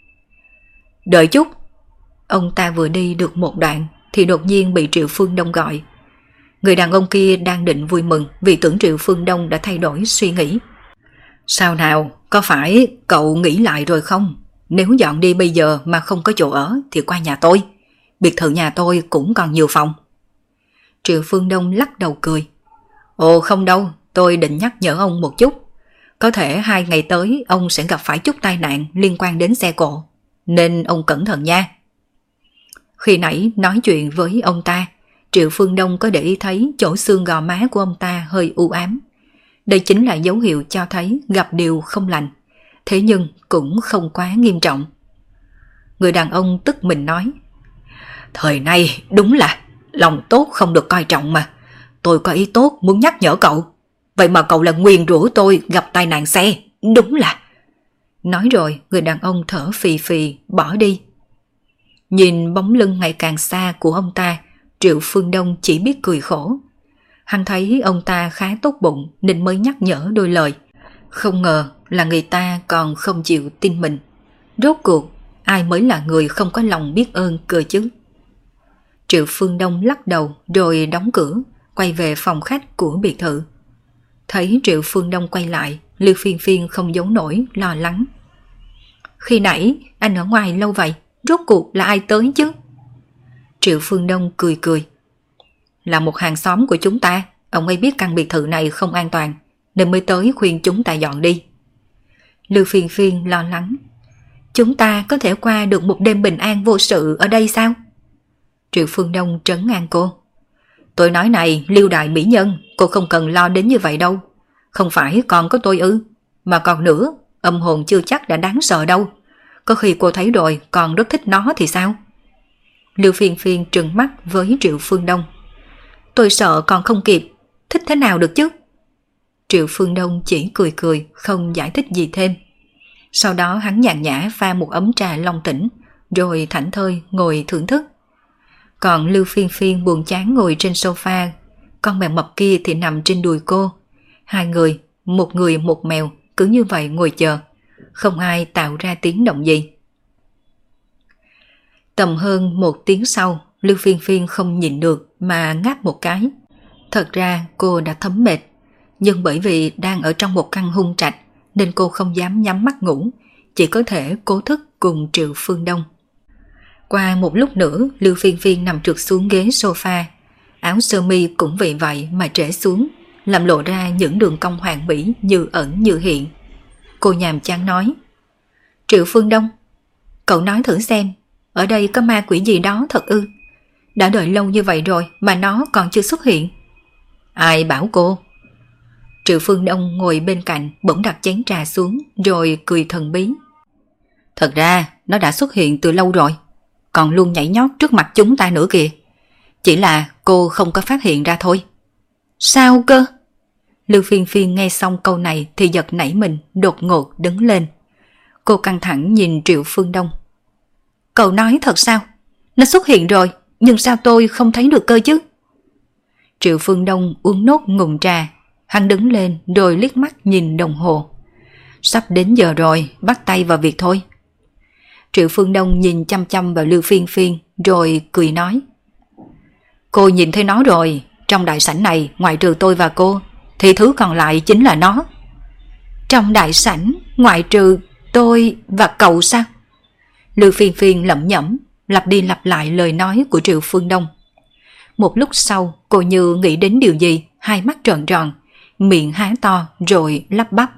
Đợi chút. Ông ta vừa đi được một đoạn thì đột nhiên bị Triệu Phương Đông gọi. Người đàn ông kia đang định vui mừng vì tưởng Triệu Phương Đông đã thay đổi suy nghĩ. Sao nào, có phải cậu nghĩ lại rồi không? Nếu dọn đi bây giờ mà không có chỗ ở thì qua nhà tôi. Biệt thự nhà tôi cũng còn nhiều phòng. Triệu Phương Đông lắc đầu cười. Ồ không đâu, tôi định nhắc nhở ông một chút. Có thể 2 ngày tới ông sẽ gặp phải chút tai nạn liên quan đến xe cộ, nên ông cẩn thận nha. Khi nãy nói chuyện với ông ta, Triệu Phương Đông có để ý thấy chỗ xương gò má của ông ta hơi u ám. Đây chính là dấu hiệu cho thấy gặp điều không lành, thế nhưng cũng không quá nghiêm trọng. Người đàn ông tức mình nói. Thời nay đúng là lòng tốt không được coi trọng mà. Tôi có ý tốt muốn nhắc nhở cậu, vậy mà cậu là nguyền rủa tôi gặp tai nạn xe, đúng là... Nói rồi người đàn ông thở phì phì bỏ đi. Nhìn bóng lưng ngày càng xa của ông ta, Triệu Phương Đông chỉ biết cười khổ. Hắn thấy ông ta khá tốt bụng nên mới nhắc nhở đôi lời. Không ngờ là người ta còn không chịu tin mình. Rốt cuộc ai mới là người không có lòng biết ơn cơ chứ? Triệu Phương Đông lắc đầu rồi đóng cửa, quay về phòng khách của biệt thự. Thấy Triệu Phương Đông quay lại, Lưu Phiên Phiên không giấu nổi lo lắng. Khi nãy anh ở ngoài lâu vậy, rốt cuộc là ai tới chứ? Triệu Phương Đông cười cười. Là một hàng xóm của chúng ta, ông ấy biết căn biệt thự này không an toàn nên mới tới khuyên chúng ta dọn đi. Lưu Phiên Phiên lo lắng. Chúng ta có thể qua được một đêm bình an vô sự ở đây sao? Triệu Phương Đông trấn an cô. Tôi nói này Lưu đại mỹ nhân, cô không cần lo đến như vậy đâu. Không phải còn có tôi ư? Mà còn nữa, âm hồn chưa chắc đã đáng sợ đâu. Có khi cô thấy rồi còn rất thích nó thì sao? Lưu Phiên Phiên trừng mắt với Triệu Phương Đông. Tôi sợ còn không kịp, thích thế nào được chứ? Triệu Phương Đông chỉ cười cười, không giải thích gì thêm. Sau đó hắn nhàn nhã pha một ấm trà long tỉnh, rồi thảnh thơi ngồi thưởng thức. Còn Lưu Phiên Phiên buồn chán ngồi trên sofa, con mèo mập kia thì nằm trên đùi cô. Hai người một mèo, cứ như vậy ngồi chờ, không ai tạo ra tiếng động gì. Tầm hơn 1 tiếng sau, Lưu Phiên Phiên không nhịn được mà ngáp một cái. Thật ra cô đã thấm mệt, nhưng bởi vì đang ở trong một căn hung trạch nên cô không dám nhắm mắt ngủ, chỉ có thể cố thức cùng Triệu Phương Đông. Qua một lúc nữa, Lưu Phiên Phiên nằm trượt xuống ghế sofa, áo sơ mi cũng vì vậy mà trễ xuống, làm lộ ra những đường cong hoàn mỹ như ẩn như hiện. Cô nhàm chán nói. Triệu Phương Đông, cậu nói thử xem, ở đây có ma quỷ gì đó thật ư? Đã đợi lâu như vậy rồi mà nó còn chưa xuất hiện. Ai bảo cô? Triệu Phương Đông ngồi bên cạnh bỗng đặt chén trà xuống rồi cười thần bí. Thật ra nó đã xuất hiện từ lâu rồi, còn luôn nhảy nhót trước mặt chúng ta nữa kìa. Chỉ là cô không có phát hiện ra thôi. Sao cơ? Lưu Phiên Phiên nghe xong câu này thì giật nảy mình, đột ngột đứng lên. Cô căng thẳng nhìn Triệu Phương Đông. Cậu nói thật sao? Nó xuất hiện rồi, nhưng sao tôi không thấy được cơ chứ? Triệu Phương Đông uống nốt ngụm trà. Hắn đứng lên rồi liếc mắt nhìn đồng hồ. Sắp đến giờ rồi, bắt tay vào việc thôi. Triệu Phương Đông nhìn chăm chăm vào Lưu Phiên Phiên rồi cười nói. Cô nhìn thấy nó rồi, trong đại sảnh này ngoại trừ tôi và cô thì thứ còn lại chính là nó. Trong đại sảnh ngoại trừ tôi và cậu sao? Lưu Phiên Phiên lẩm nhẩm, lặp đi lặp lại lời nói của Triệu Phương Đông. Một lúc sau cô như nghĩ đến điều gì, hai mắt trợn tròn, miệng há to rồi lắp bắp.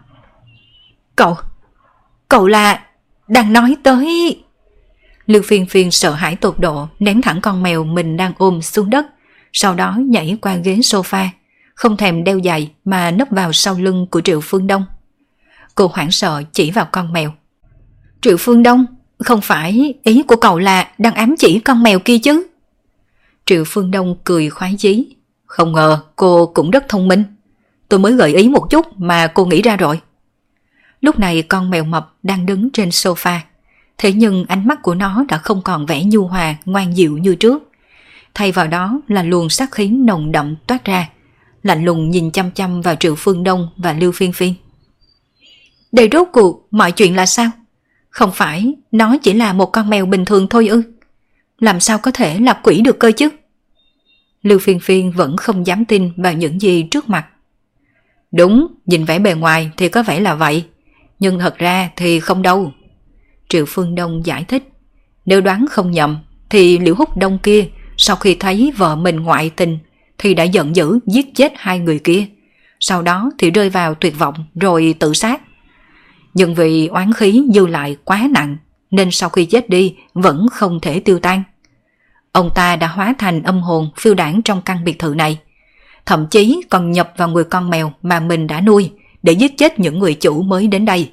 Cậu là đang nói tới... Lưu Phiên Phiên sợ hãi tột độ ném thẳng con mèo mình đang ôm xuống đất, sau đó nhảy qua ghế sofa, không thèm đeo giày mà nấp vào sau lưng của Triệu Phương Đông. Cô hoảng sợ chỉ vào con mèo. Triệu Phương Đông, không phải ý của cậu là đang ám chỉ con mèo kia chứ? Triệu Phương Đông cười khoái chí. Không ngờ cô cũng rất thông minh. Tôi mới gợi ý một chút mà cô nghĩ ra rồi. Lúc này con mèo mập đang đứng trên sofa. Thế nhưng ánh mắt của nó đã không còn vẻ nhu hòa, ngoan dịu như trước. Thay vào đó là luồng sát khí nồng đậm toát ra, lạnh lùng nhìn chăm chăm vào Triệu Phương Đông và Lưu Phiên Phiên. Đây rốt cuộc mọi chuyện là sao? Không phải nó chỉ là một con mèo bình thường thôi ư? Làm sao có thể là quỷ được cơ chứ? Lưu Phiên Phiên vẫn không dám tin vào những gì trước mặt. Đúng, nhìn vẻ bề ngoài thì có vẻ là vậy, nhưng thật ra thì không đâu. Triệu Phương Đông giải thích. Nếu đoán không nhầm thì Liễu Húc Đông kia sau khi thấy vợ mình ngoại tình thì đã giận dữ giết chết hai người kia. Sau đó thì rơi vào tuyệt vọng rồi tự sát. Nhưng vì oán khí dư lại quá nặng nên sau khi chết đi vẫn không thể tiêu tan. Ông ta đã hóa thành âm hồn phiêu đãng trong căn biệt thự này, thậm chí còn nhập vào người con mèo mà mình đã nuôi để giết chết những người chủ mới đến đây.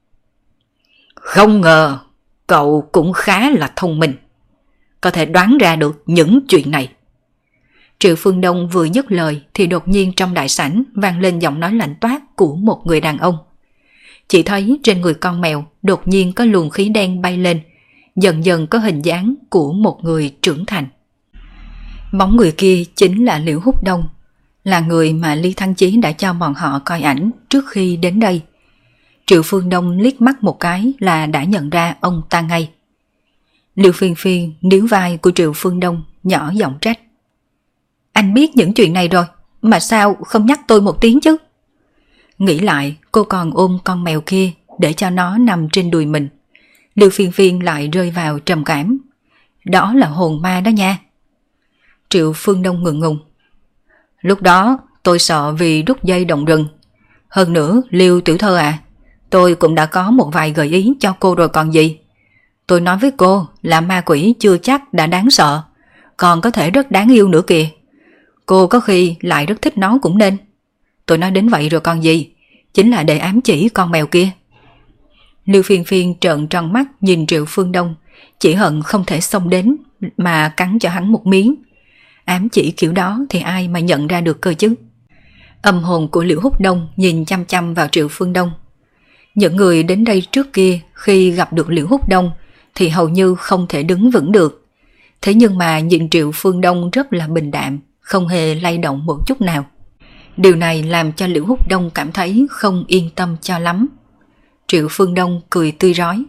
Không ngờ cậu cũng khá là thông minh, có thể đoán ra được những chuyện này. Triệu Phương Đông vừa dứt lời thì đột nhiên trong đại sảnh vang lên giọng nói lạnh toát của một người đàn ông. Chỉ thấy trên người con mèo đột nhiên có luồng khí đen bay lên, dần dần có hình dáng của một người trưởng thành. Bóng người kia chính là Liễu Húc Đông, là người mà Lý Thăng Chí đã cho bọn họ coi ảnh trước khi đến đây. Triệu Phương Đông liếc mắt một cái là đã nhận ra ông ta ngay. Lưu Phiên Phiên níu vai của Triệu Phương Đông nhỏ giọng trách. Anh biết những chuyện này rồi, mà sao không nhắc tôi một tiếng chứ? Nghĩ lại cô còn ôm con mèo kia để cho nó nằm trên đùi mình. Lưu Phiên Phiên lại rơi vào trầm cảm. Đó là hồn ma đó nha. Triệu Phương Đông ngượng ngùng. Lúc đó tôi sợ vì đứt dây động rừng. Hơn nữa Lưu tiểu thơ à, tôi cũng đã có một vài gợi ý cho cô rồi còn gì. Tôi nói với cô là ma quỷ chưa chắc đã đáng sợ, còn có thể rất đáng yêu nữa kìa. Cô có khi lại rất thích nó cũng nên. Tôi nói đến vậy rồi còn gì, chính là để ám chỉ con mèo kia. Lưu Phiên Phiên trợn tròn mắt nhìn Triệu Phương Đông, chỉ hận không thể xông đến mà cắn cho hắn một miếng. Ám chỉ kiểu đó thì ai mà nhận ra được cơ chứ. Âm hồn của Liễu Húc Đông nhìn chăm chăm vào Triệu Phương Đông. Những người đến đây trước kia khi gặp được Liễu Húc Đông thì hầu như không thể đứng vững được. Thế nhưng mà nhìn Triệu Phương Đông rất là bình đạm, không hề lay động một chút nào. Điều này làm cho Liễu Húc Đông cảm thấy không yên tâm cho lắm. Triệu Phương Đông cười tươi rói.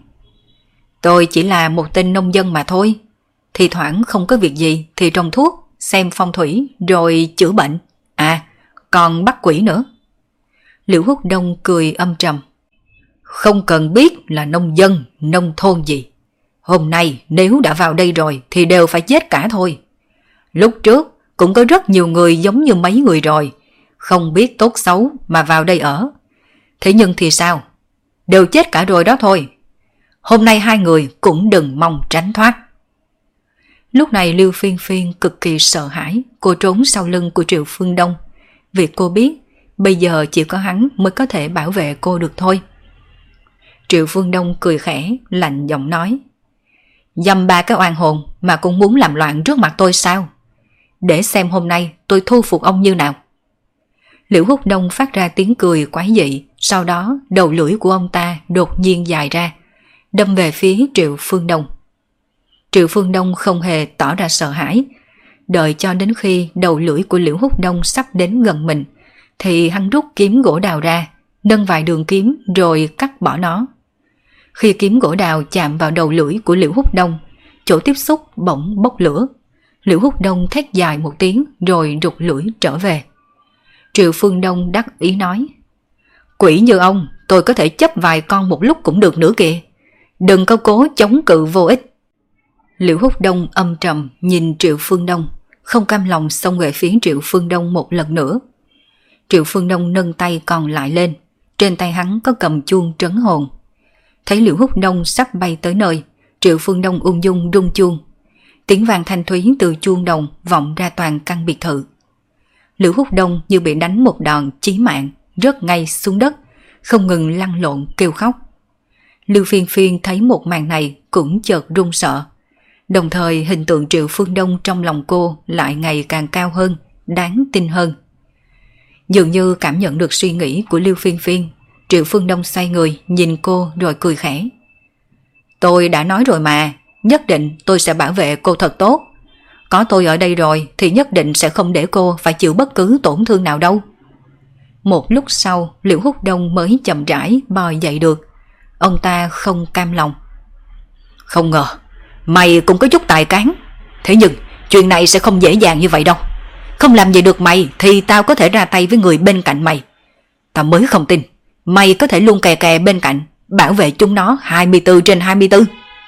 Tôi chỉ là một tên nông dân mà thôi. Thì thoảng không có việc gì thì trồng thuốc, xem phong thủy rồi chữa bệnh. À, còn bắt quỷ nữa. Liễu Húc Đông cười âm trầm. Không cần biết là nông dân, nông thôn gì. Hôm nay nếu đã vào đây rồi thì đều phải chết cả thôi. Lúc trước cũng có rất nhiều người giống như mấy người rồi, không biết tốt xấu mà vào đây ở. Thế nhưng thì sao? Đều chết cả rồi đó thôi. Hôm nay hai người cũng đừng mong tránh thoát. Lúc này Lưu Phiên Phiên cực kỳ sợ hãi, cô trốn sau lưng của Triệu Phương Đông. Vì cô biết bây giờ chỉ có hắn mới có thể bảo vệ cô được thôi. Triệu Phương Đông cười khẽ, lạnh giọng nói: dăm ba cái oan hồn mà cũng muốn làm loạn trước mặt tôi sao? Để xem hôm nay tôi thu phục ông như nào. Liễu Húc Đông phát ra tiếng cười quái dị, sau đó đầu lưỡi của ông ta đột nhiên dài ra, đâm về phía Triệu Phương Đông. Triệu Phương Đông không hề tỏ ra sợ hãi, đợi cho đến khi đầu lưỡi của Liễu Húc Đông sắp đến gần mình, thì hắn rút kiếm gỗ đào ra, nâng vài đường kiếm rồi cắt bỏ nó. Khi kiếm gỗ đào chạm vào đầu lưỡi của Liễu Húc Đông, chỗ tiếp xúc bỗng bốc lửa. Liễu Húc Đông thét dài một tiếng rồi rụt lưỡi trở về. Triệu Phương Đông đắc ý nói: quỷ như ông, tôi có thể chấp vài con một lúc cũng được nữa kìa. Đừng có cố chống cự vô ích. Liễu Húc Đông âm trầm nhìn Triệu Phương Đông, không cam lòng xông về phía Triệu Phương Đông một lần nữa. Triệu Phương Đông nâng tay còn lại lên, trên tay hắn có cầm chuông trấn hồn. Thấy Liễu Húc Đông sắp bay tới nơi, Triệu Phương Đông ung dung rung chuông. Tiếng vang thanh thúy từ chuông đồng vọng ra toàn căn biệt thự. Liễu Húc Đông như bị đánh một đòn chí mạng, rớt ngay xuống đất, không ngừng lăn lộn kêu khóc. Lưu Phiên Phiên thấy một màn này cũng chợt run sợ. Đồng thời hình tượng Triệu Phương Đông trong lòng cô lại ngày càng cao hơn, đáng tin hơn. Dường như cảm nhận được suy nghĩ của Lưu Phiên Phiên, Triệu Phương Đông xoay người nhìn cô rồi cười khẽ. Tôi đã nói rồi mà, nhất định tôi sẽ bảo vệ cô thật tốt. Có tôi ở đây rồi thì nhất định sẽ không để cô phải chịu bất cứ tổn thương nào đâu. Một lúc sau, Liễu Húc Đông mới chậm rãi bò dậy được. Ông ta không cam lòng. Không ngờ, mày cũng có chút tài cán. Thế nhưng, chuyện này sẽ không dễ dàng như vậy đâu. Không làm gì được mày thì tao có thể ra tay với người bên cạnh mày. Tao mới không tin mày có thể luôn kè kè bên cạnh, bảo vệ chúng nó 24/24.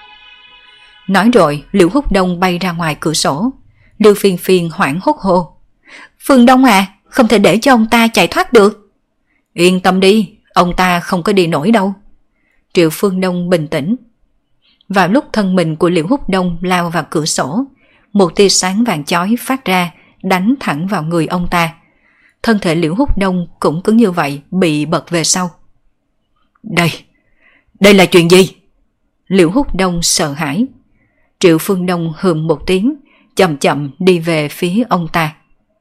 Nói rồi, Liễu Húc Đông bay ra ngoài cửa sổ. Lưu Phiên Phiên hoảng hốt hô: Phương Đông à, không thể để cho ông ta chạy thoát được. Yên tâm đi, ông ta không có đi nổi đâu. Triệu Phương Đông bình tĩnh. Vào lúc thân mình của Liễu Húc Đông lao vào cửa sổ, một tia sáng vàng chói phát ra, đánh thẳng vào người ông ta. Thân thể Liễu Húc Đông cũng cứ như vậy bị bật về sau. Đây là chuyện gì? Liễu Húc Đông sợ hãi. Triệu Phương Đông hừm một tiếng, chậm chậm đi về phía ông ta.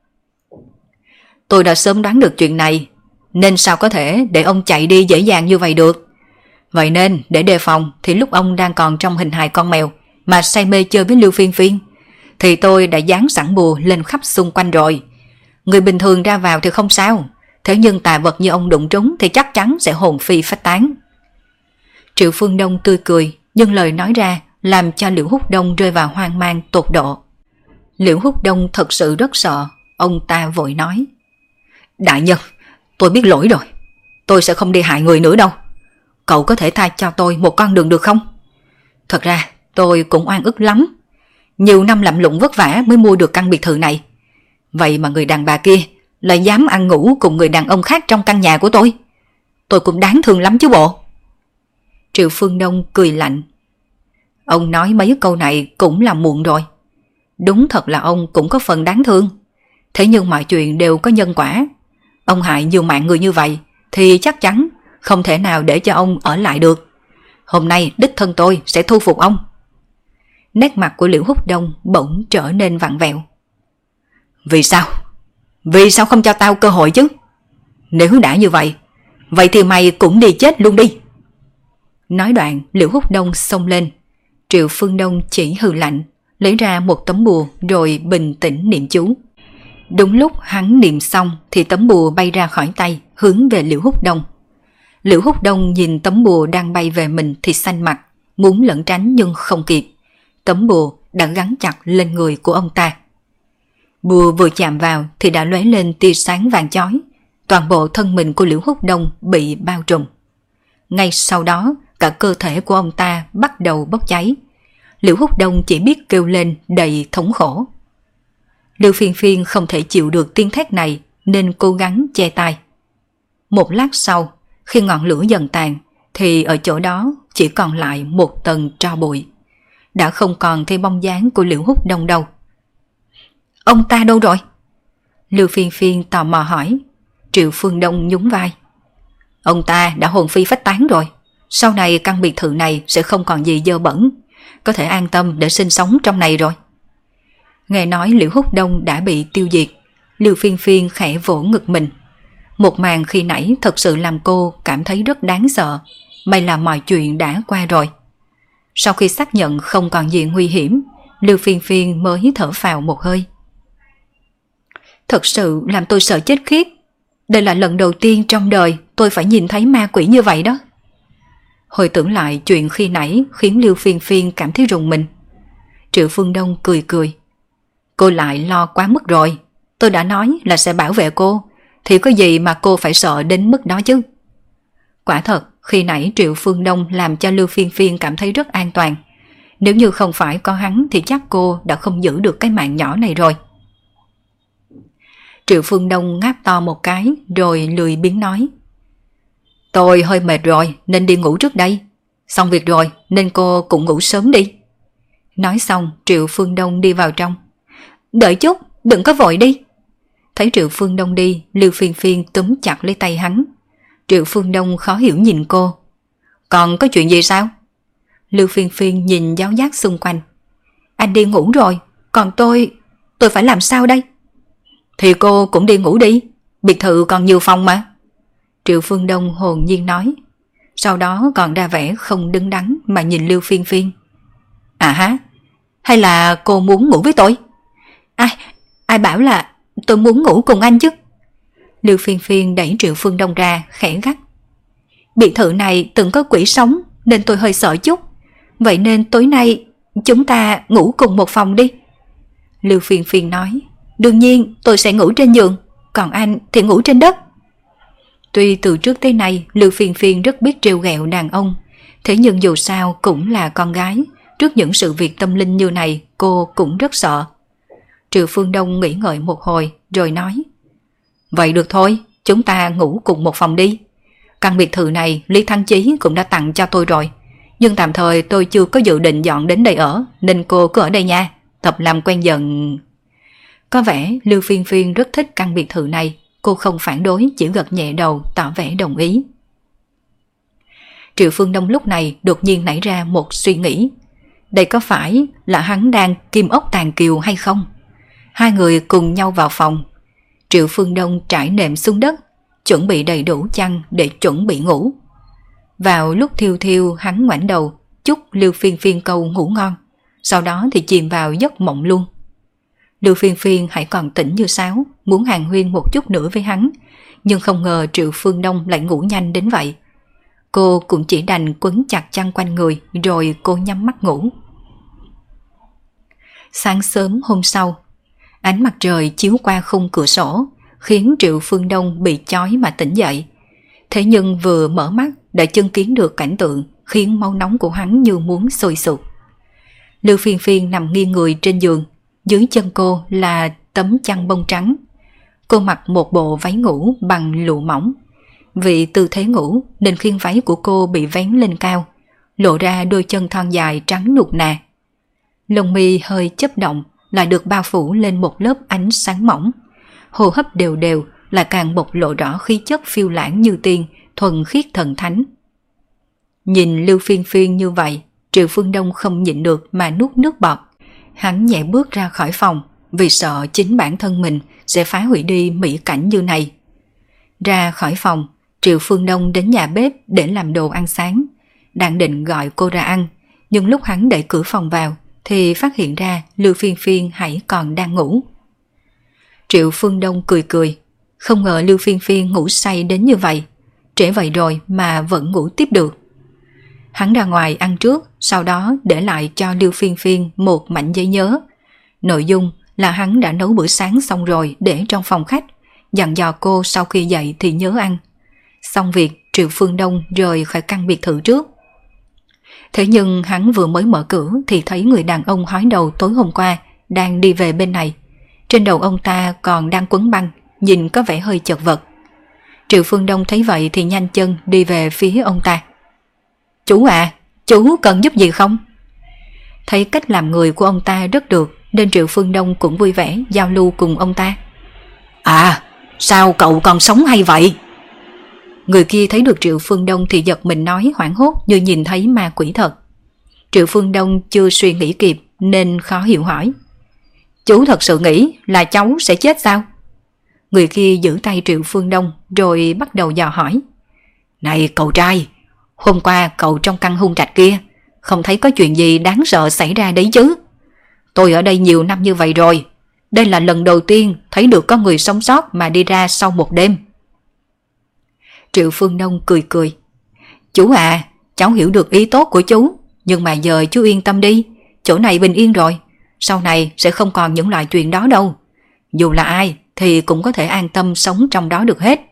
Tôi đã sớm đoán được chuyện này, nên sao có thể để ông chạy đi dễ dàng như vậy được. Vậy nên để đề phòng thì lúc ông đang còn trong hình hài con mèo mà say mê chơi với Lưu Phiên Phiên, thì tôi đã dán sẵn bùa lên khắp xung quanh rồi. Người bình thường ra vào thì không sao, thế nhưng tà vật như ông đụng trúng thì chắc chắn sẽ hồn phi phách tán. Triệu Phương Đông tươi cười, nhưng lời nói ra làm cho Liễu Húc Đông rơi vào hoang mang tột độ. Liễu Húc Đông thật sự rất sợ, ông ta vội nói: Đại nhân, tôi biết lỗi rồi, tôi sẽ không đi hại người nữa đâu. Cậu có thể tha cho tôi một con đường được không? Thật ra tôi cũng oan ức lắm. Nhiều năm lặm lụng vất vả mới mua được căn biệt thự này. Vậy mà người đàn bà kia lại dám ăn ngủ cùng người đàn ông khác trong căn nhà của tôi. Tôi cũng đáng thương lắm chứ bộ. Triệu Phương Đông cười lạnh. Ông nói mấy câu này cũng là muộn rồi. Đúng thật là ông cũng có phần đáng thương. Thế nhưng mọi chuyện đều có nhân quả. Ông hại nhiều mạng người như vậy thì chắc chắn không thể nào để cho ông ở lại được. Hôm nay đích thân tôi sẽ thu phục ông. Nét mặt của Liễu Húc Đông bỗng trở nên vặn vẹo. Vì sao? Vì sao không cho tao cơ hội chứ? Nếu đã như vậy, vậy thì mày cũng đi chết luôn đi. Nói đoạn, Liễu Húc Đông xông lên. Triệu Phương Đông chỉ hừ lạnh, lấy ra một tấm bùa rồi bình tĩnh niệm chú. Đúng lúc hắn niệm xong thì tấm bùa bay ra khỏi tay, hướng về Liễu Húc Đông. Liễu Húc Đông nhìn tấm bùa đang bay về mình thì xanh mặt, muốn lẩn tránh nhưng không kịp. Tấm bùa đã gắn chặt lên người của ông ta. Bùa vừa chạm vào thì đã lóe lên tia sáng vàng chói. Toàn bộ thân mình của Liễu Húc Đông bị bao trùm. Ngay sau đó, cả cơ thể của ông ta bắt đầu bốc cháy. Liễu Húc Đông chỉ biết kêu lên đầy thống khổ. Lưu Phiên Phiên không thể chịu được tiếng thét này nên cố gắng che tai. Một lát sau, khi ngọn lửa dần tàn thì ở chỗ đó chỉ còn lại một tầng tro bụi. đã không còn thấy bóng dáng của Liễu Húc Đông đâu. Ông ta đâu rồi? Lưu Phiên Phiên tò mò hỏi. Triệu Phương Đông nhún vai. Ông ta đã hồn phi phách tán rồi. Sau này căn biệt thự này sẽ không còn gì dơ bẩn, có thể an tâm để sinh sống trong này rồi. Nghe nói Liễu Húc Đông đã bị tiêu diệt, Lưu Phiên Phiên khẽ vỗ ngực mình. Một màn khi nãy thật sự làm cô cảm thấy rất đáng sợ. May là mọi chuyện đã qua rồi. Sau khi xác nhận không còn gì nguy hiểm, Lưu Phiên Phiên mới thở phào một hơi. Thật sự làm tôi sợ chết khiếp. Đây là lần đầu tiên trong đời tôi phải nhìn thấy ma quỷ như vậy đó. Hồi tưởng lại chuyện khi nãy khiến Lưu Phiên Phiên cảm thấy rùng mình. Triệu Phương Đông cười cười. Cô lại lo quá mức rồi. Tôi đã nói là sẽ bảo vệ cô, thì có gì mà cô phải sợ đến mức đó chứ. Quả thật, khi nãy Triệu Phương Đông làm cho Lưu Phiên Phiên cảm thấy rất an toàn. Nếu như không phải có hắn thì chắc cô đã không giữ được cái mạng nhỏ này rồi. Triệu Phương Đông ngáp to một cái rồi lười biếng nói. Tôi hơi mệt rồi nên đi ngủ trước đây. Xong việc rồi nên cô cũng ngủ sớm đi. Nói xong Triệu Phương Đông đi vào trong. Đợi chút, đừng có vội đi. Thấy Triệu Phương Đông đi, Lưu Phiên Phiên túm chặt lấy tay hắn. Triệu Phương Đông khó hiểu nhìn cô. Còn có chuyện gì sao? Lưu Phiên Phiên nhìn giáo giác xung quanh. Anh đi ngủ rồi, còn tôi phải làm sao đây? Thì cô cũng đi ngủ đi, biệt thự còn nhiều phòng mà. Triệu Phương Đông hồn nhiên nói. Sau đó còn ra vẻ không đứng đắn mà nhìn Lưu Phiên Phiên. À hả? Hay là cô muốn ngủ với tôi? Ai bảo là tôi muốn ngủ cùng anh chứ? Lưu Phiên Phiên đẩy Triệu Phương Đông ra khẽ gắt. Biệt thự này từng có quỷ sống nên tôi hơi sợ chút. Vậy nên tối nay chúng ta ngủ cùng một phòng đi. Lưu Phiên Phiên nói. Đương nhiên tôi sẽ ngủ trên giường, còn anh thì ngủ trên đất. Tuy từ trước tới nay Lưu Phiên Phiên rất biết trêu ghẹo đàn ông, thế nhưng dù sao cũng là con gái. Trước những sự việc tâm linh như này cô cũng rất sợ. Triệu Phương Đông nghĩ ngợi một hồi rồi nói. Vậy được thôi, chúng ta ngủ cùng một phòng đi. Căn biệt thự này Lý Thăng Chí cũng đã tặng cho tôi rồi, nhưng tạm thời tôi chưa có dự định dọn đến đây ở, nên cô cứ ở đây nha, tập làm quen dần. Có vẻ Lưu Phiên Phiên rất thích căn biệt thự này. Cô không phản đối, chỉ gật nhẹ đầu tỏ vẻ đồng ý. Triệu Phương Đông lúc này đột nhiên nảy ra một suy nghĩ. Đây có phải là hắn đang kim ốc tàn kiều hay không? Hai người cùng nhau vào phòng. Triệu Phương Đông trải nệm xuống đất, chuẩn bị đầy đủ chăn để chuẩn bị ngủ. Vào lúc thiêu thiêu hắn ngoảnh đầu chúc Lưu Phiên Phiên câu ngủ ngon, sau đó thì chìm vào giấc mộng luôn. Lưu Phiên Phiên hãy còn tỉnh như sáo, muốn hàn huyên một chút nữa với hắn, nhưng không ngờ Triệu Phương Đông lại ngủ nhanh đến vậy. Cô cũng chỉ đành quấn chặt chăn quanh người rồi cô nhắm mắt ngủ. Sáng sớm hôm sau, ánh mặt trời chiếu qua khung cửa sổ khiến Triệu Phương Đông bị chói mà tỉnh dậy. Thế nhưng vừa mở mắt đã chứng kiến được cảnh tượng khiến máu nóng của hắn như muốn sôi sục. Lưu Phiên Phiên nằm nghiêng người trên giường, dưới chân cô là tấm chăn bông trắng. Cô mặc một bộ váy ngủ bằng lụa mỏng. Vì tư thế ngủ nên khiên váy của cô bị vén lên cao, lộ ra đôi chân thon dài trắng nuột nà. Lông mi hơi chớp động lại được bao phủ lên một lớp ánh sáng mỏng. Hô hấp đều đều là càng bộc lộ rõ khí chất phiêu lãng như tiên, thuần khiết thần thánh. Nhìn Lưu Phiên Phiên như vậy, Triệu Phương Đông không nhịn được mà nuốt nước bọt. Hắn nhẹ bước ra khỏi phòng vì sợ chính bản thân mình sẽ phá hủy đi mỹ cảnh như này. Ra khỏi phòng, Triệu Phương Đông đến nhà bếp để làm đồ ăn sáng. Đang định gọi cô ra ăn, nhưng lúc hắn đẩy cửa phòng vào thì phát hiện ra Lưu Phiên Phiên hãy còn đang ngủ. Triệu Phương Đông cười cười, không ngờ Lưu Phiên Phiên ngủ say đến như vậy, trễ vậy rồi mà vẫn ngủ tiếp được. Hắn ra ngoài ăn trước, sau đó để lại cho Lưu Phiên Phiên một mảnh giấy nhớ. Nội dung là hắn đã nấu bữa sáng xong rồi để trong phòng khách, dặn dò cô sau khi dậy thì nhớ ăn. Xong việc, Triệu Phương Đông rời khỏi căn biệt thự trước. Thế nhưng hắn vừa mới mở cửa thì thấy người đàn ông hói đầu tối hôm qua đang đi về bên này. Trên đầu ông ta còn đang quấn băng, nhìn có vẻ hơi chật vật. Triệu Phương Đông thấy vậy thì nhanh chân đi về phía ông ta. Chú à, chú cần giúp gì không? Thấy cách làm người của ông ta rất được nên Triệu Phương Đông cũng vui vẻ giao lưu cùng ông ta. À, sao cậu còn sống hay vậy? Người kia thấy được Triệu Phương Đông thì giật mình nói hoảng hốt như nhìn thấy ma quỷ thật. Triệu Phương Đông chưa suy nghĩ kịp nên khó hiểu hỏi. Chú thật sự nghĩ là cháu sẽ chết sao? Người kia giữ tay Triệu Phương Đông rồi bắt đầu dò hỏi. Này cậu trai, hôm qua cậu trong căn hung trạch kia không thấy có chuyện gì đáng sợ xảy ra đấy chứ? Tôi ở đây nhiều năm như vậy rồi, đây là lần đầu tiên thấy được có người sống sót mà đi ra sau một đêm. Triệu Phương Đông cười cười. Chú à, cháu hiểu được ý tốt của chú, nhưng mà giờ chú yên tâm đi, chỗ này bình yên rồi, sau này sẽ không còn những loại chuyện đó đâu. Dù là ai thì cũng có thể an tâm sống trong đó được hết.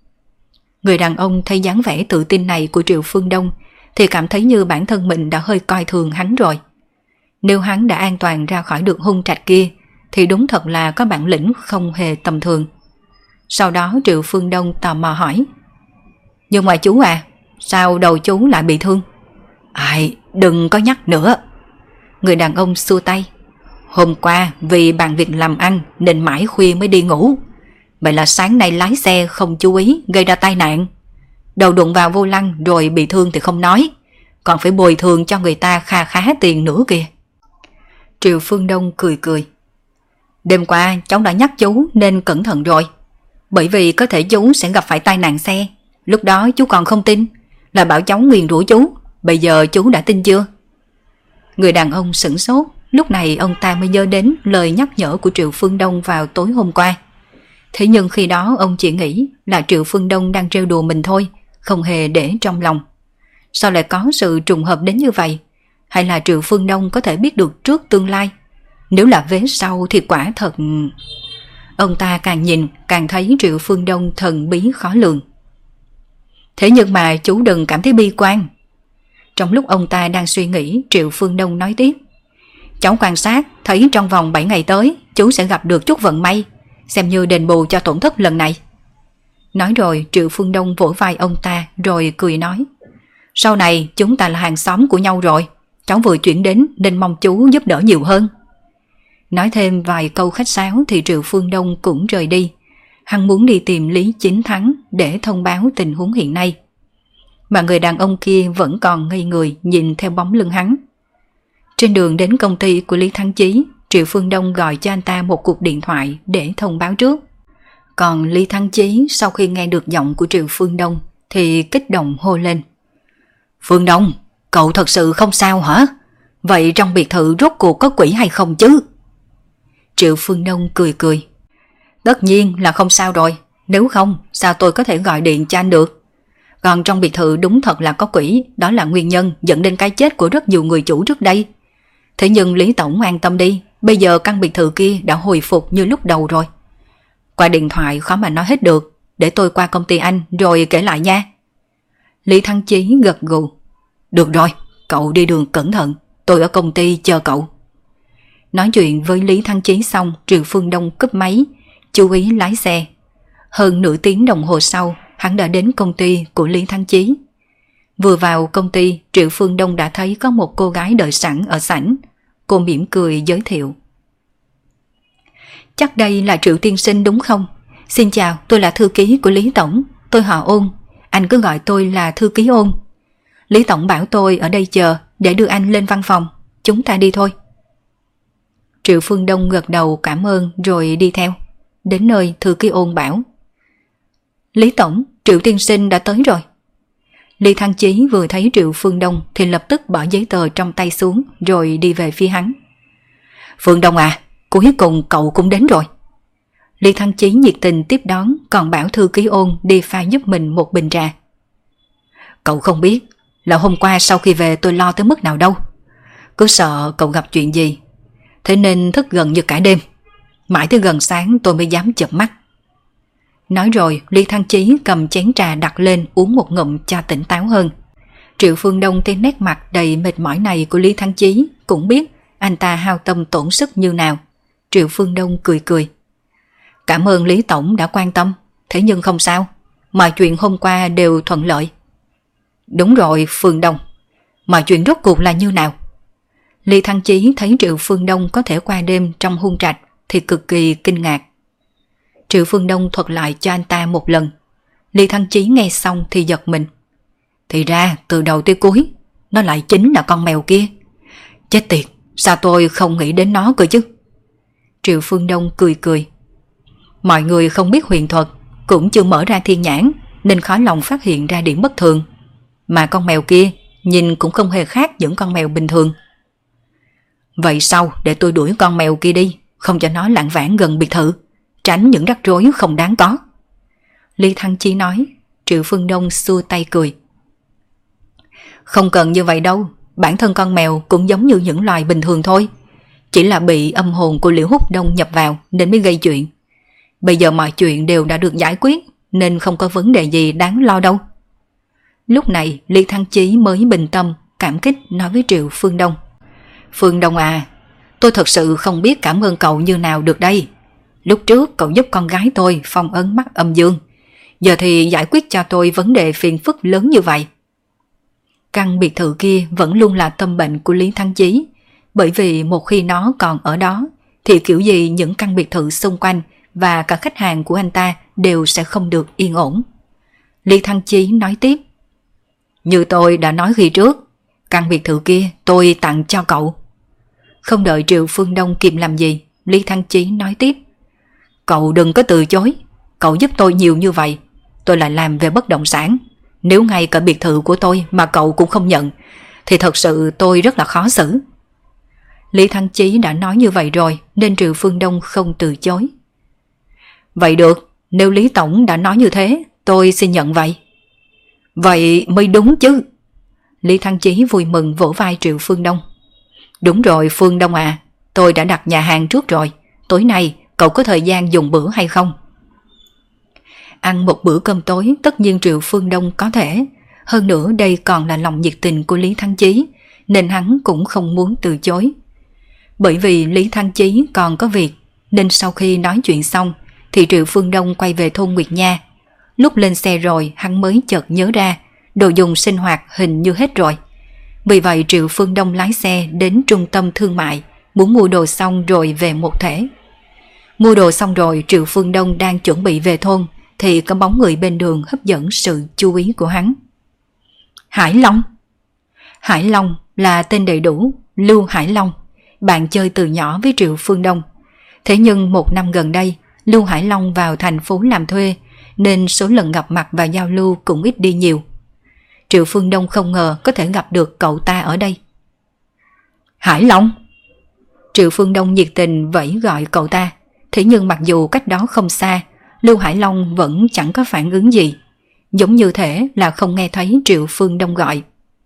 Người đàn ông thấy dáng vẻ tự tin này của Triệu Phương Đông thì cảm thấy như bản thân mình đã hơi coi thường hắn rồi. Nếu hắn đã an toàn ra khỏi được hung trạch kia thì đúng thật là có bản lĩnh không hề tầm thường. Sau đó Triệu Phương Đông tò mò hỏi. Nhưng mà chú à, sao đầu chú lại bị thương? Ai, đừng có nhắc nữa. Người đàn ông xua tay. Hôm qua vì bàn việc làm ăn nên mãi khuya mới đi ngủ. Vậy là sáng nay lái xe không chú ý gây ra tai nạn. Đầu đụng vào vô lăng rồi bị thương thì không nói, còn phải bồi thường cho người ta kha khá tiền nữa kìa. Triệu Phương Đông cười cười. Đêm qua cháu đã nhắc chú nên cẩn thận rồi, bởi vì có thể chú sẽ gặp phải tai nạn xe. Lúc đó chú còn không tin, là bảo cháu nguyền rủa chú. Bây giờ chú đã tin chưa? Người đàn ông sửng sốt. Lúc này ông ta mới nhớ đến lời nhắc nhở của Triệu Phương Đông vào tối hôm qua. Thế nhưng khi đó ông chỉ nghĩ là Triệu Phương Đông đang trêu đùa mình thôi, không hề để trong lòng. Sao lại có sự trùng hợp đến như vậy? Hay là Triệu Phương Đông có thể biết được trước tương lai? Nếu là vế sau thì quả thật... Ông ta càng nhìn càng thấy Triệu Phương Đông thần bí khó lường. Thế nhưng mà chú đừng cảm thấy bi quan. Trong lúc ông ta đang suy nghĩ, Triệu Phương Đông nói tiếp. Cháu quan sát thấy trong vòng 7 ngày tới chú sẽ gặp được chút vận may, xem như đền bù cho tổn thất lần này. Nói rồi Triệu Phương Đông vỗ vai ông ta rồi cười nói. Sau này chúng ta là hàng xóm của nhau rồi, cháu vừa chuyển đến nên mong chú giúp đỡ nhiều hơn. Nói thêm vài câu khách sáo thì Triệu Phương Đông cũng rời đi. Hắn muốn đi tìm Lý Chính Thắng để thông báo tình huống hiện nay. Mà người đàn ông kia vẫn còn ngây người nhìn theo bóng lưng hắn. Trên đường đến công ty của Lý Thắng Chí, Triệu Phương Đông gọi cho anh ta một cuộc điện thoại để thông báo trước. Còn Lý Thắng Chí sau khi nghe được giọng của Triệu Phương Đông thì kích động hô lên. Phương Đông, cậu thật sự không sao hả? Vậy trong biệt thự rốt cuộc có quỷ hay không chứ? Triệu Phương Đông cười cười. Tất nhiên là không sao rồi, nếu không sao tôi có thể gọi điện cho anh được. Còn trong biệt thự đúng thật là có quỷ, đó là nguyên nhân dẫn đến cái chết của rất nhiều người chủ trước đây. Thế nhưng Lý Tổng an tâm đi, bây giờ căn biệt thự kia đã hồi phục như lúc đầu rồi. Qua điện thoại khó mà nói hết được, để tôi qua công ty anh rồi kể lại nha. Lý Thắng Chí gật gù. Được rồi, cậu đi đường cẩn thận, tôi ở công ty chờ cậu. Nói chuyện với Lý Thắng Chí xong, Triệu Phương Đông cúp máy, chú ý lái xe. Hơn nửa tiếng đồng hồ sau, hắn đã đến công ty của Lý Thắng Chí. Vừa vào công ty, Triệu Phương Đông đã thấy có một cô gái đợi sẵn ở sảnh. Cô mỉm cười giới thiệu. Chắc đây là Triệu tiên sinh đúng không? Xin chào, tôi là thư ký của Lý Tổng, tôi họ Ôn, anh cứ gọi tôi là thư ký Ôn. Lý Tổng bảo tôi ở đây chờ để đưa anh lên văn phòng, chúng ta đi thôi. Triệu Phương Đông gật đầu cảm ơn rồi đi theo. Đến nơi thư ký Ôn bảo. Lý Tổng, Triệu tiên sinh đã tới rồi. Lý Thắng Chí vừa thấy Triệu Phương Đông thì lập tức bỏ giấy tờ trong tay xuống rồi đi về phía hắn. Phương Đông à, cuối cùng cậu cũng đến rồi. Lý Thắng Chí nhiệt tình tiếp đón, còn bảo thư ký Ôn đi pha giúp mình một bình trà. Cậu không biết là hôm qua sau khi về tôi lo tới mức nào đâu. Cứ sợ cậu gặp chuyện gì, thế nên thức gần như cả đêm. Mãi tới gần sáng tôi mới dám chợp mắt. Nói rồi Lý Thắng Chí cầm chén trà đặt lên uống một ngụm cho tỉnh táo hơn. Triệu Phương Đông thấy nét mặt đầy mệt mỏi này của Lý Thắng Chí, cũng biết anh ta hao tâm tổn sức như nào. Triệu Phương Đông cười cười. Cảm ơn Lý Tổng đã quan tâm, thế nhưng không sao, mọi chuyện hôm qua đều thuận lợi. Đúng rồi Phương Đông, mọi chuyện rốt cuộc là như nào? Lý Thăng Chí thấy Triệu Phương Đông có thể qua đêm trong hung trạch thì cực kỳ kinh ngạc. Triệu Phương Đông thuật lại cho anh ta một lần. Lý Thăng Chí nghe xong thì giật mình. Thì ra từ đầu tới cuối nó lại chính là con mèo kia. Chết tiệt, sao tôi không nghĩ đến nó cơ chứ? Triệu Phương Đông cười cười. Mọi người không biết huyền thuật, cũng chưa mở ra thiên nhãn, nên khó lòng phát hiện ra điểm bất thường. Mà con mèo kia nhìn cũng không hề khác những con mèo bình thường. Vậy sau để tôi đuổi con mèo kia đi, không cho nó lảng vảng gần biệt thự, tránh những rắc rối không đáng có. Lý Thăng Chí nói. Triệu Phương Đông xua tay cười. Không cần như vậy đâu, bản thân con mèo cũng giống như những loài bình thường thôi. Chỉ là bị âm hồn của Liễu Húc Đông nhập vào nên mới gây chuyện. Bây giờ mọi chuyện đều đã được giải quyết, nên không có vấn đề gì đáng lo đâu. Lúc này Lý Thăng Chí mới bình tâm, cảm kích nói với Triệu Phương Đông. Phương Đông à, tôi thật sự không biết cảm ơn cậu như nào được đây. Lúc trước cậu giúp con gái tôi phong ấn mắt âm dương, giờ thì giải quyết cho tôi vấn đề phiền phức lớn như vậy. Căn biệt thự kia vẫn luôn là tâm bệnh của Lý Thăng Chí, bởi vì một khi nó còn ở đó thì kiểu gì những căn biệt thự xung quanh và cả khách hàng của anh ta đều sẽ không được yên ổn. Lý Thăng Chí nói tiếp. Như tôi đã nói khi trước, căn biệt thự kia tôi tặng cho cậu. Không đợi Triệu Phương Đông kịp làm gì, Lý Thăng Chí nói tiếp. Cậu đừng có từ chối, cậu giúp tôi nhiều như vậy, tôi lại làm về bất động sản. Nếu ngay cả biệt thự của tôi mà cậu cũng không nhận thì thật sự tôi rất là khó xử. Lý Thăng Chí đã nói như vậy rồi nên Triệu Phương Đông không từ chối. Vậy được, nếu Lý Tổng đã nói như thế, tôi xin nhận vậy. Vậy mới đúng chứ. Lý Thăng Chí vui mừng vỗ vai Triệu Phương Đông. Đúng rồi Phương Đông à, tôi đã đặt nhà hàng trước rồi, tối nay cậu có thời gian dùng bữa hay không? Ăn một bữa cơm tối tất nhiên Triệu Phương Đông có thể. Hơn nữa đây còn là lòng nhiệt tình của Lý Thăng Chí, nên hắn cũng không muốn từ chối. Bởi vì Lý Thăng Chí còn có việc, nên sau khi nói chuyện xong thì Triệu Phương Đông quay về thôn Nguyệt Nha. Lúc lên xe rồi hắn mới chợt nhớ ra đồ dùng sinh hoạt hình như hết rồi. Vì vậy Triệu Phương Đông lái xe đến trung tâm thương mại, muốn mua đồ xong rồi về một thể. Mua đồ xong rồi Triệu Phương Đông đang chuẩn bị về thôn thì có bóng người bên đường hấp dẫn sự chú ý của hắn. Hải Long. Hải Long là tên đầy đủ Lưu Hải Long, bạn chơi từ nhỏ với Triệu Phương Đông. Thế nhưng một năm gần đây Lưu Hải Long vào thành phố làm thuê, nên số lần gặp mặt và giao lưu cũng ít đi nhiều. Triệu Phương Đông không ngờ có thể gặp được cậu ta ở đây. Hải Long. Triệu Phương Đông nhiệt tình vẫy gọi cậu ta. Thế nhưng mặc dù cách đó không xa, Lưu Hải Long vẫn chẳng có phản ứng gì, giống như thể là không nghe thấy Triệu Phương Đông gọi.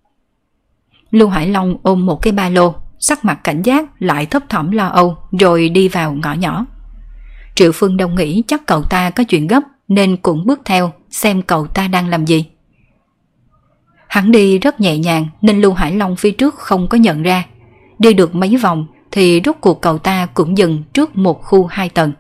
Lưu Hải Long ôm một cái ba lô, sắc mặt cảnh giác lại thấp thỏm lo âu, rồi đi vào ngõ nhỏ. Triệu Phương Đông nghĩ chắc cậu ta có chuyện gấp nên cũng bước theo xem cậu ta đang làm gì. Hắn đi rất nhẹ nhàng nên Lưu Hải Long phía trước không có nhận ra. Đi được mấy vòng thì rốt cuộc cậu ta cũng dừng trước một khu 2 tầng.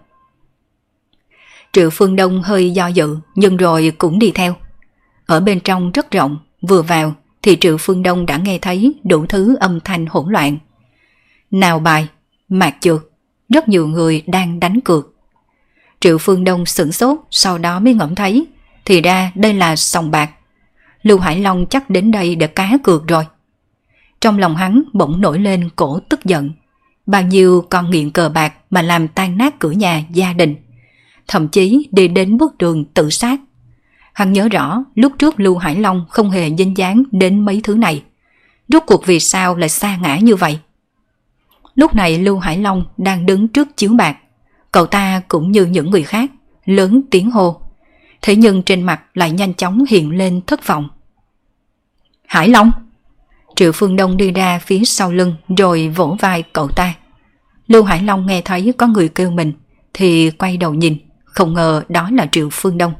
Triệu Phương Đông hơi do dự nhưng rồi cũng đi theo. Ở bên trong rất rộng, vừa vào thì Triệu Phương Đông đã nghe thấy đủ thứ âm thanh hỗn loạn. Nào bài, mạc trượt, rất nhiều người đang đánh cược. Triệu Phương Đông sửng sốt, sau đó mới ngẫm thấy thì ra đây là sòng bạc. Lưu Hải Long chắc đến đây để cá cược rồi. Trong lòng hắn bỗng nổi lên cổ tức giận. Bao nhiêu con nghiện cờ bạc mà làm tan nát cửa nhà gia đình, thậm chí đi đến bước đường tự sát. Hắn nhớ rõ lúc trước Lưu Hải Long không hề dính dáng đến mấy thứ này. Rốt cuộc vì sao lại sa ngã như vậy? Lúc này Lưu Hải Long đang đứng trước chiếu bạc. Cậu ta cũng như những người khác, lớn tiếng hô. Thế nhưng trên mặt lại nhanh chóng hiện lên thất vọng. Hải Long! Triệu Phương Đông đi ra phía sau lưng rồi vỗ vai cậu ta. Lưu Hải Long nghe thấy có người kêu mình thì quay đầu nhìn, không ngờ đó là Triệu Phương Đông.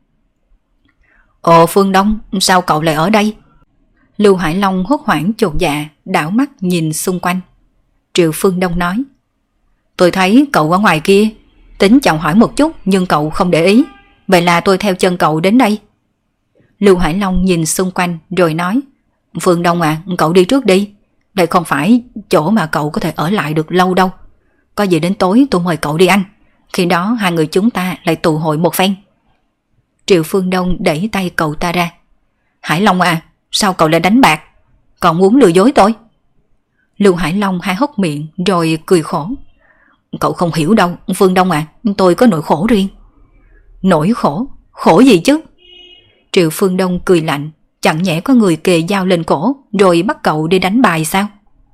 Ồ Phương Đông, sao cậu lại ở đây? Lưu Hải Long hốt hoảng chột dạ, đảo mắt nhìn xung quanh. Triệu Phương Đông nói. Tôi thấy cậu ở ngoài kia, tính chào hỏi một chút nhưng cậu không để ý, vậy là tôi theo chân cậu đến đây. Lưu Hải Long nhìn xung quanh rồi nói. Phương Đông à, cậu đi trước đi, Đây không phải chỗ mà cậu có thể ở lại được lâu đâu. Có gì đến tối tôi mời cậu đi ăn. Khi đó hai người chúng ta lại tụ hội một phen. Triệu Phương Đông đẩy tay cậu ta ra. Hải Long à, sao cậu lại đánh bạc? Còn muốn lừa dối tôi? Lưu Hải Long há hốc miệng rồi cười khổ. Cậu không hiểu đâu, Phương Đông à, tôi có nỗi khổ riêng. Nỗi khổ? Khổ gì chứ? Triệu Phương Đông cười lạnh. Chẳng nhẽ có người kề dao lên cổ rồi bắt cậu đi đánh bài sao?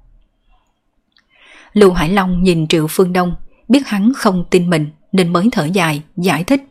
Lưu Hải Long nhìn Triệu Phương Đông, biết hắn không tin mình nên mới thở dài, giải thích.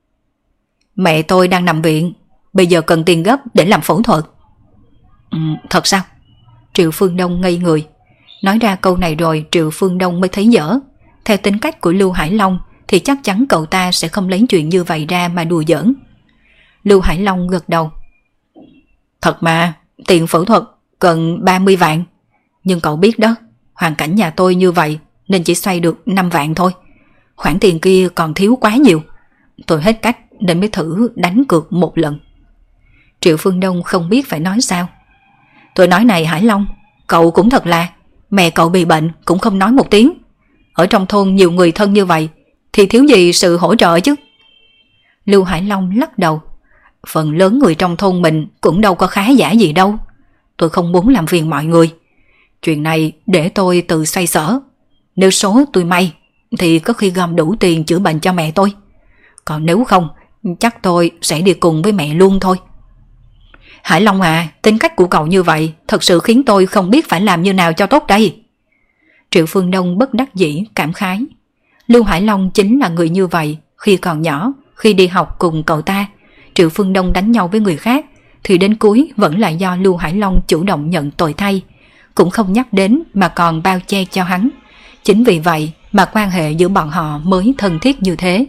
Mẹ tôi đang nằm viện, bây giờ cần tiền gấp để làm phẫu thuật. Thật sao? Triệu Phương Đông ngây người. Nói ra câu này rồi Triệu Phương Đông mới thấy dở. Theo tính cách của Lưu Hải Long thì chắc chắn cậu ta sẽ không lấy chuyện như vậy ra mà đùa giỡn. Lưu Hải Long gật đầu. Thật mà, tiền phẫu thuật cần 30 vạn. Nhưng cậu biết đó, hoàn cảnh nhà tôi như vậy nên chỉ xoay được 5 vạn thôi. Khoản tiền kia còn thiếu quá nhiều. Tôi hết cách nên mới thử đánh cược một lần. Triệu Phương Đông không biết phải nói sao. Tôi nói này Hải Long, cậu cũng thật là, mẹ cậu bị bệnh cũng không nói một tiếng. Ở trong thôn nhiều người thân như vậy thì thiếu gì sự hỗ trợ chứ. Lưu Hải Long lắc đầu. Phần lớn người trong thôn mình cũng đâu có khá giả gì đâu. Tôi không muốn làm phiền mọi người. Chuyện này để tôi tự xoay sở. Nếu số tôi may thì có khi gom đủ tiền chữa bệnh cho mẹ tôi. Còn nếu không, chắc tôi sẽ đi cùng với mẹ luôn thôi. Hải Long à, tính cách của cậu như vậy thật sự khiến tôi không biết phải làm như nào cho tốt đây. Triệu Phương Đông bất đắc dĩ cảm khái. Lưu Hải Long chính là người như vậy. Khi còn nhỏ, khi đi học cùng cậu ta, Triệu Phương Đông đánh nhau với người khác thì đến cuối vẫn là do Lưu Hải Long chủ động nhận tội thay, cũng không nhắc đến mà còn bao che cho hắn. Chính vì vậy mà quan hệ giữa bọn họ mới thân thiết như thế.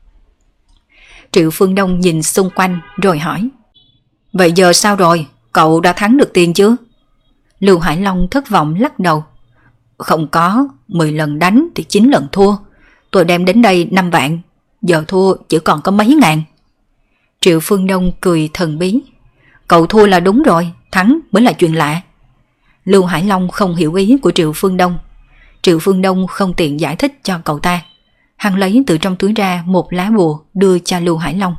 Triệu Phương Đông nhìn xung quanh rồi hỏi. Vậy giờ sao rồi? Cậu đã thắng được tiền chưa? Lưu Hải Long thất vọng lắc đầu. Không có, 10 lần đánh thì 9 lần thua. Tôi đem đến đây 5 vạn, giờ thua chỉ còn có mấy ngàn. Triệu Phương Đông cười thần bí. Cậu thua là đúng rồi, thắng mới là chuyện lạ. Lưu Hải Long không hiểu ý của Triệu Phương Đông. Triệu Phương Đông không tiện giải thích cho cậu ta. Hắn lấy từ trong túi ra một lá bùa đưa cho Lưu Hải Long.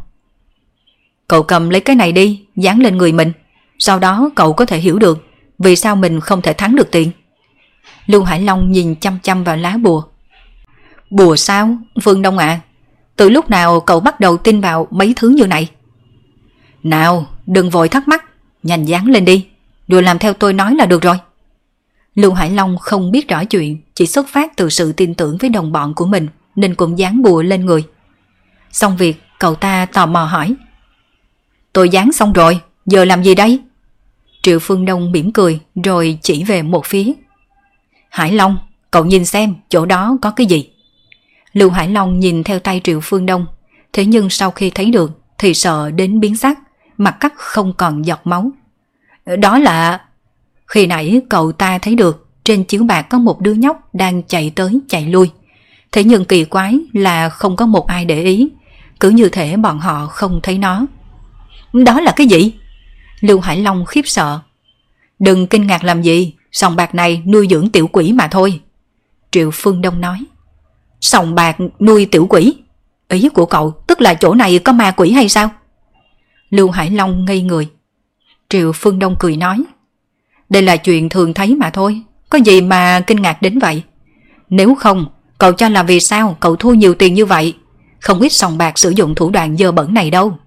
Cậu cầm lấy cái này đi, dán lên người mình. Sau đó cậu có thể hiểu được vì sao mình không thể thắng được tiền. Lưu Hải Long nhìn chăm chăm vào lá bùa. Bùa sao, Phương Đông ạ? Từ lúc nào cậu bắt đầu tin vào mấy thứ như này? Nào, đừng vội thắc mắc, nhanh dán lên đi, rồi làm theo tôi nói là được rồi. Lưu Hải Long không biết rõ chuyện, chỉ xuất phát từ sự tin tưởng với đồng bọn của mình nên cũng dán bùa lên người. Xong việc, cậu ta tò mò hỏi. Tôi dán xong rồi, giờ làm gì đây? Triệu Phương Đông mỉm cười rồi chỉ về một phía. Hải Long, cậu nhìn xem chỗ đó có cái gì? Lưu Hải Long nhìn theo tay Triệu Phương Đông, thế nhưng sau khi thấy được thì sợ đến biến sắc, mặt cắt không còn giọt máu. Đó là... Khi nãy cậu ta thấy được trên chiếu bạc có một đứa nhóc đang chạy tới chạy lui. Thế nhưng kỳ quái là không có một ai để ý, cứ như thể bọn họ không thấy nó. Đó là cái gì? Lưu Hải Long khiếp sợ. Đừng kinh ngạc làm gì, sòng bạc này nuôi dưỡng tiểu quỷ mà thôi. Triệu Phương Đông nói. Sòng bạc nuôi tiểu quỷ? Ý của cậu tức là chỗ này có ma quỷ hay sao? Lưu Hải Long ngây người. Triệu Phương Đông cười nói. Đây là chuyện thường thấy mà thôi, có gì mà kinh ngạc đến vậy? Nếu không, cậu cho là vì sao cậu thua nhiều tiền như vậy? Không ít sòng bạc sử dụng thủ đoạn dơ bẩn này đâu.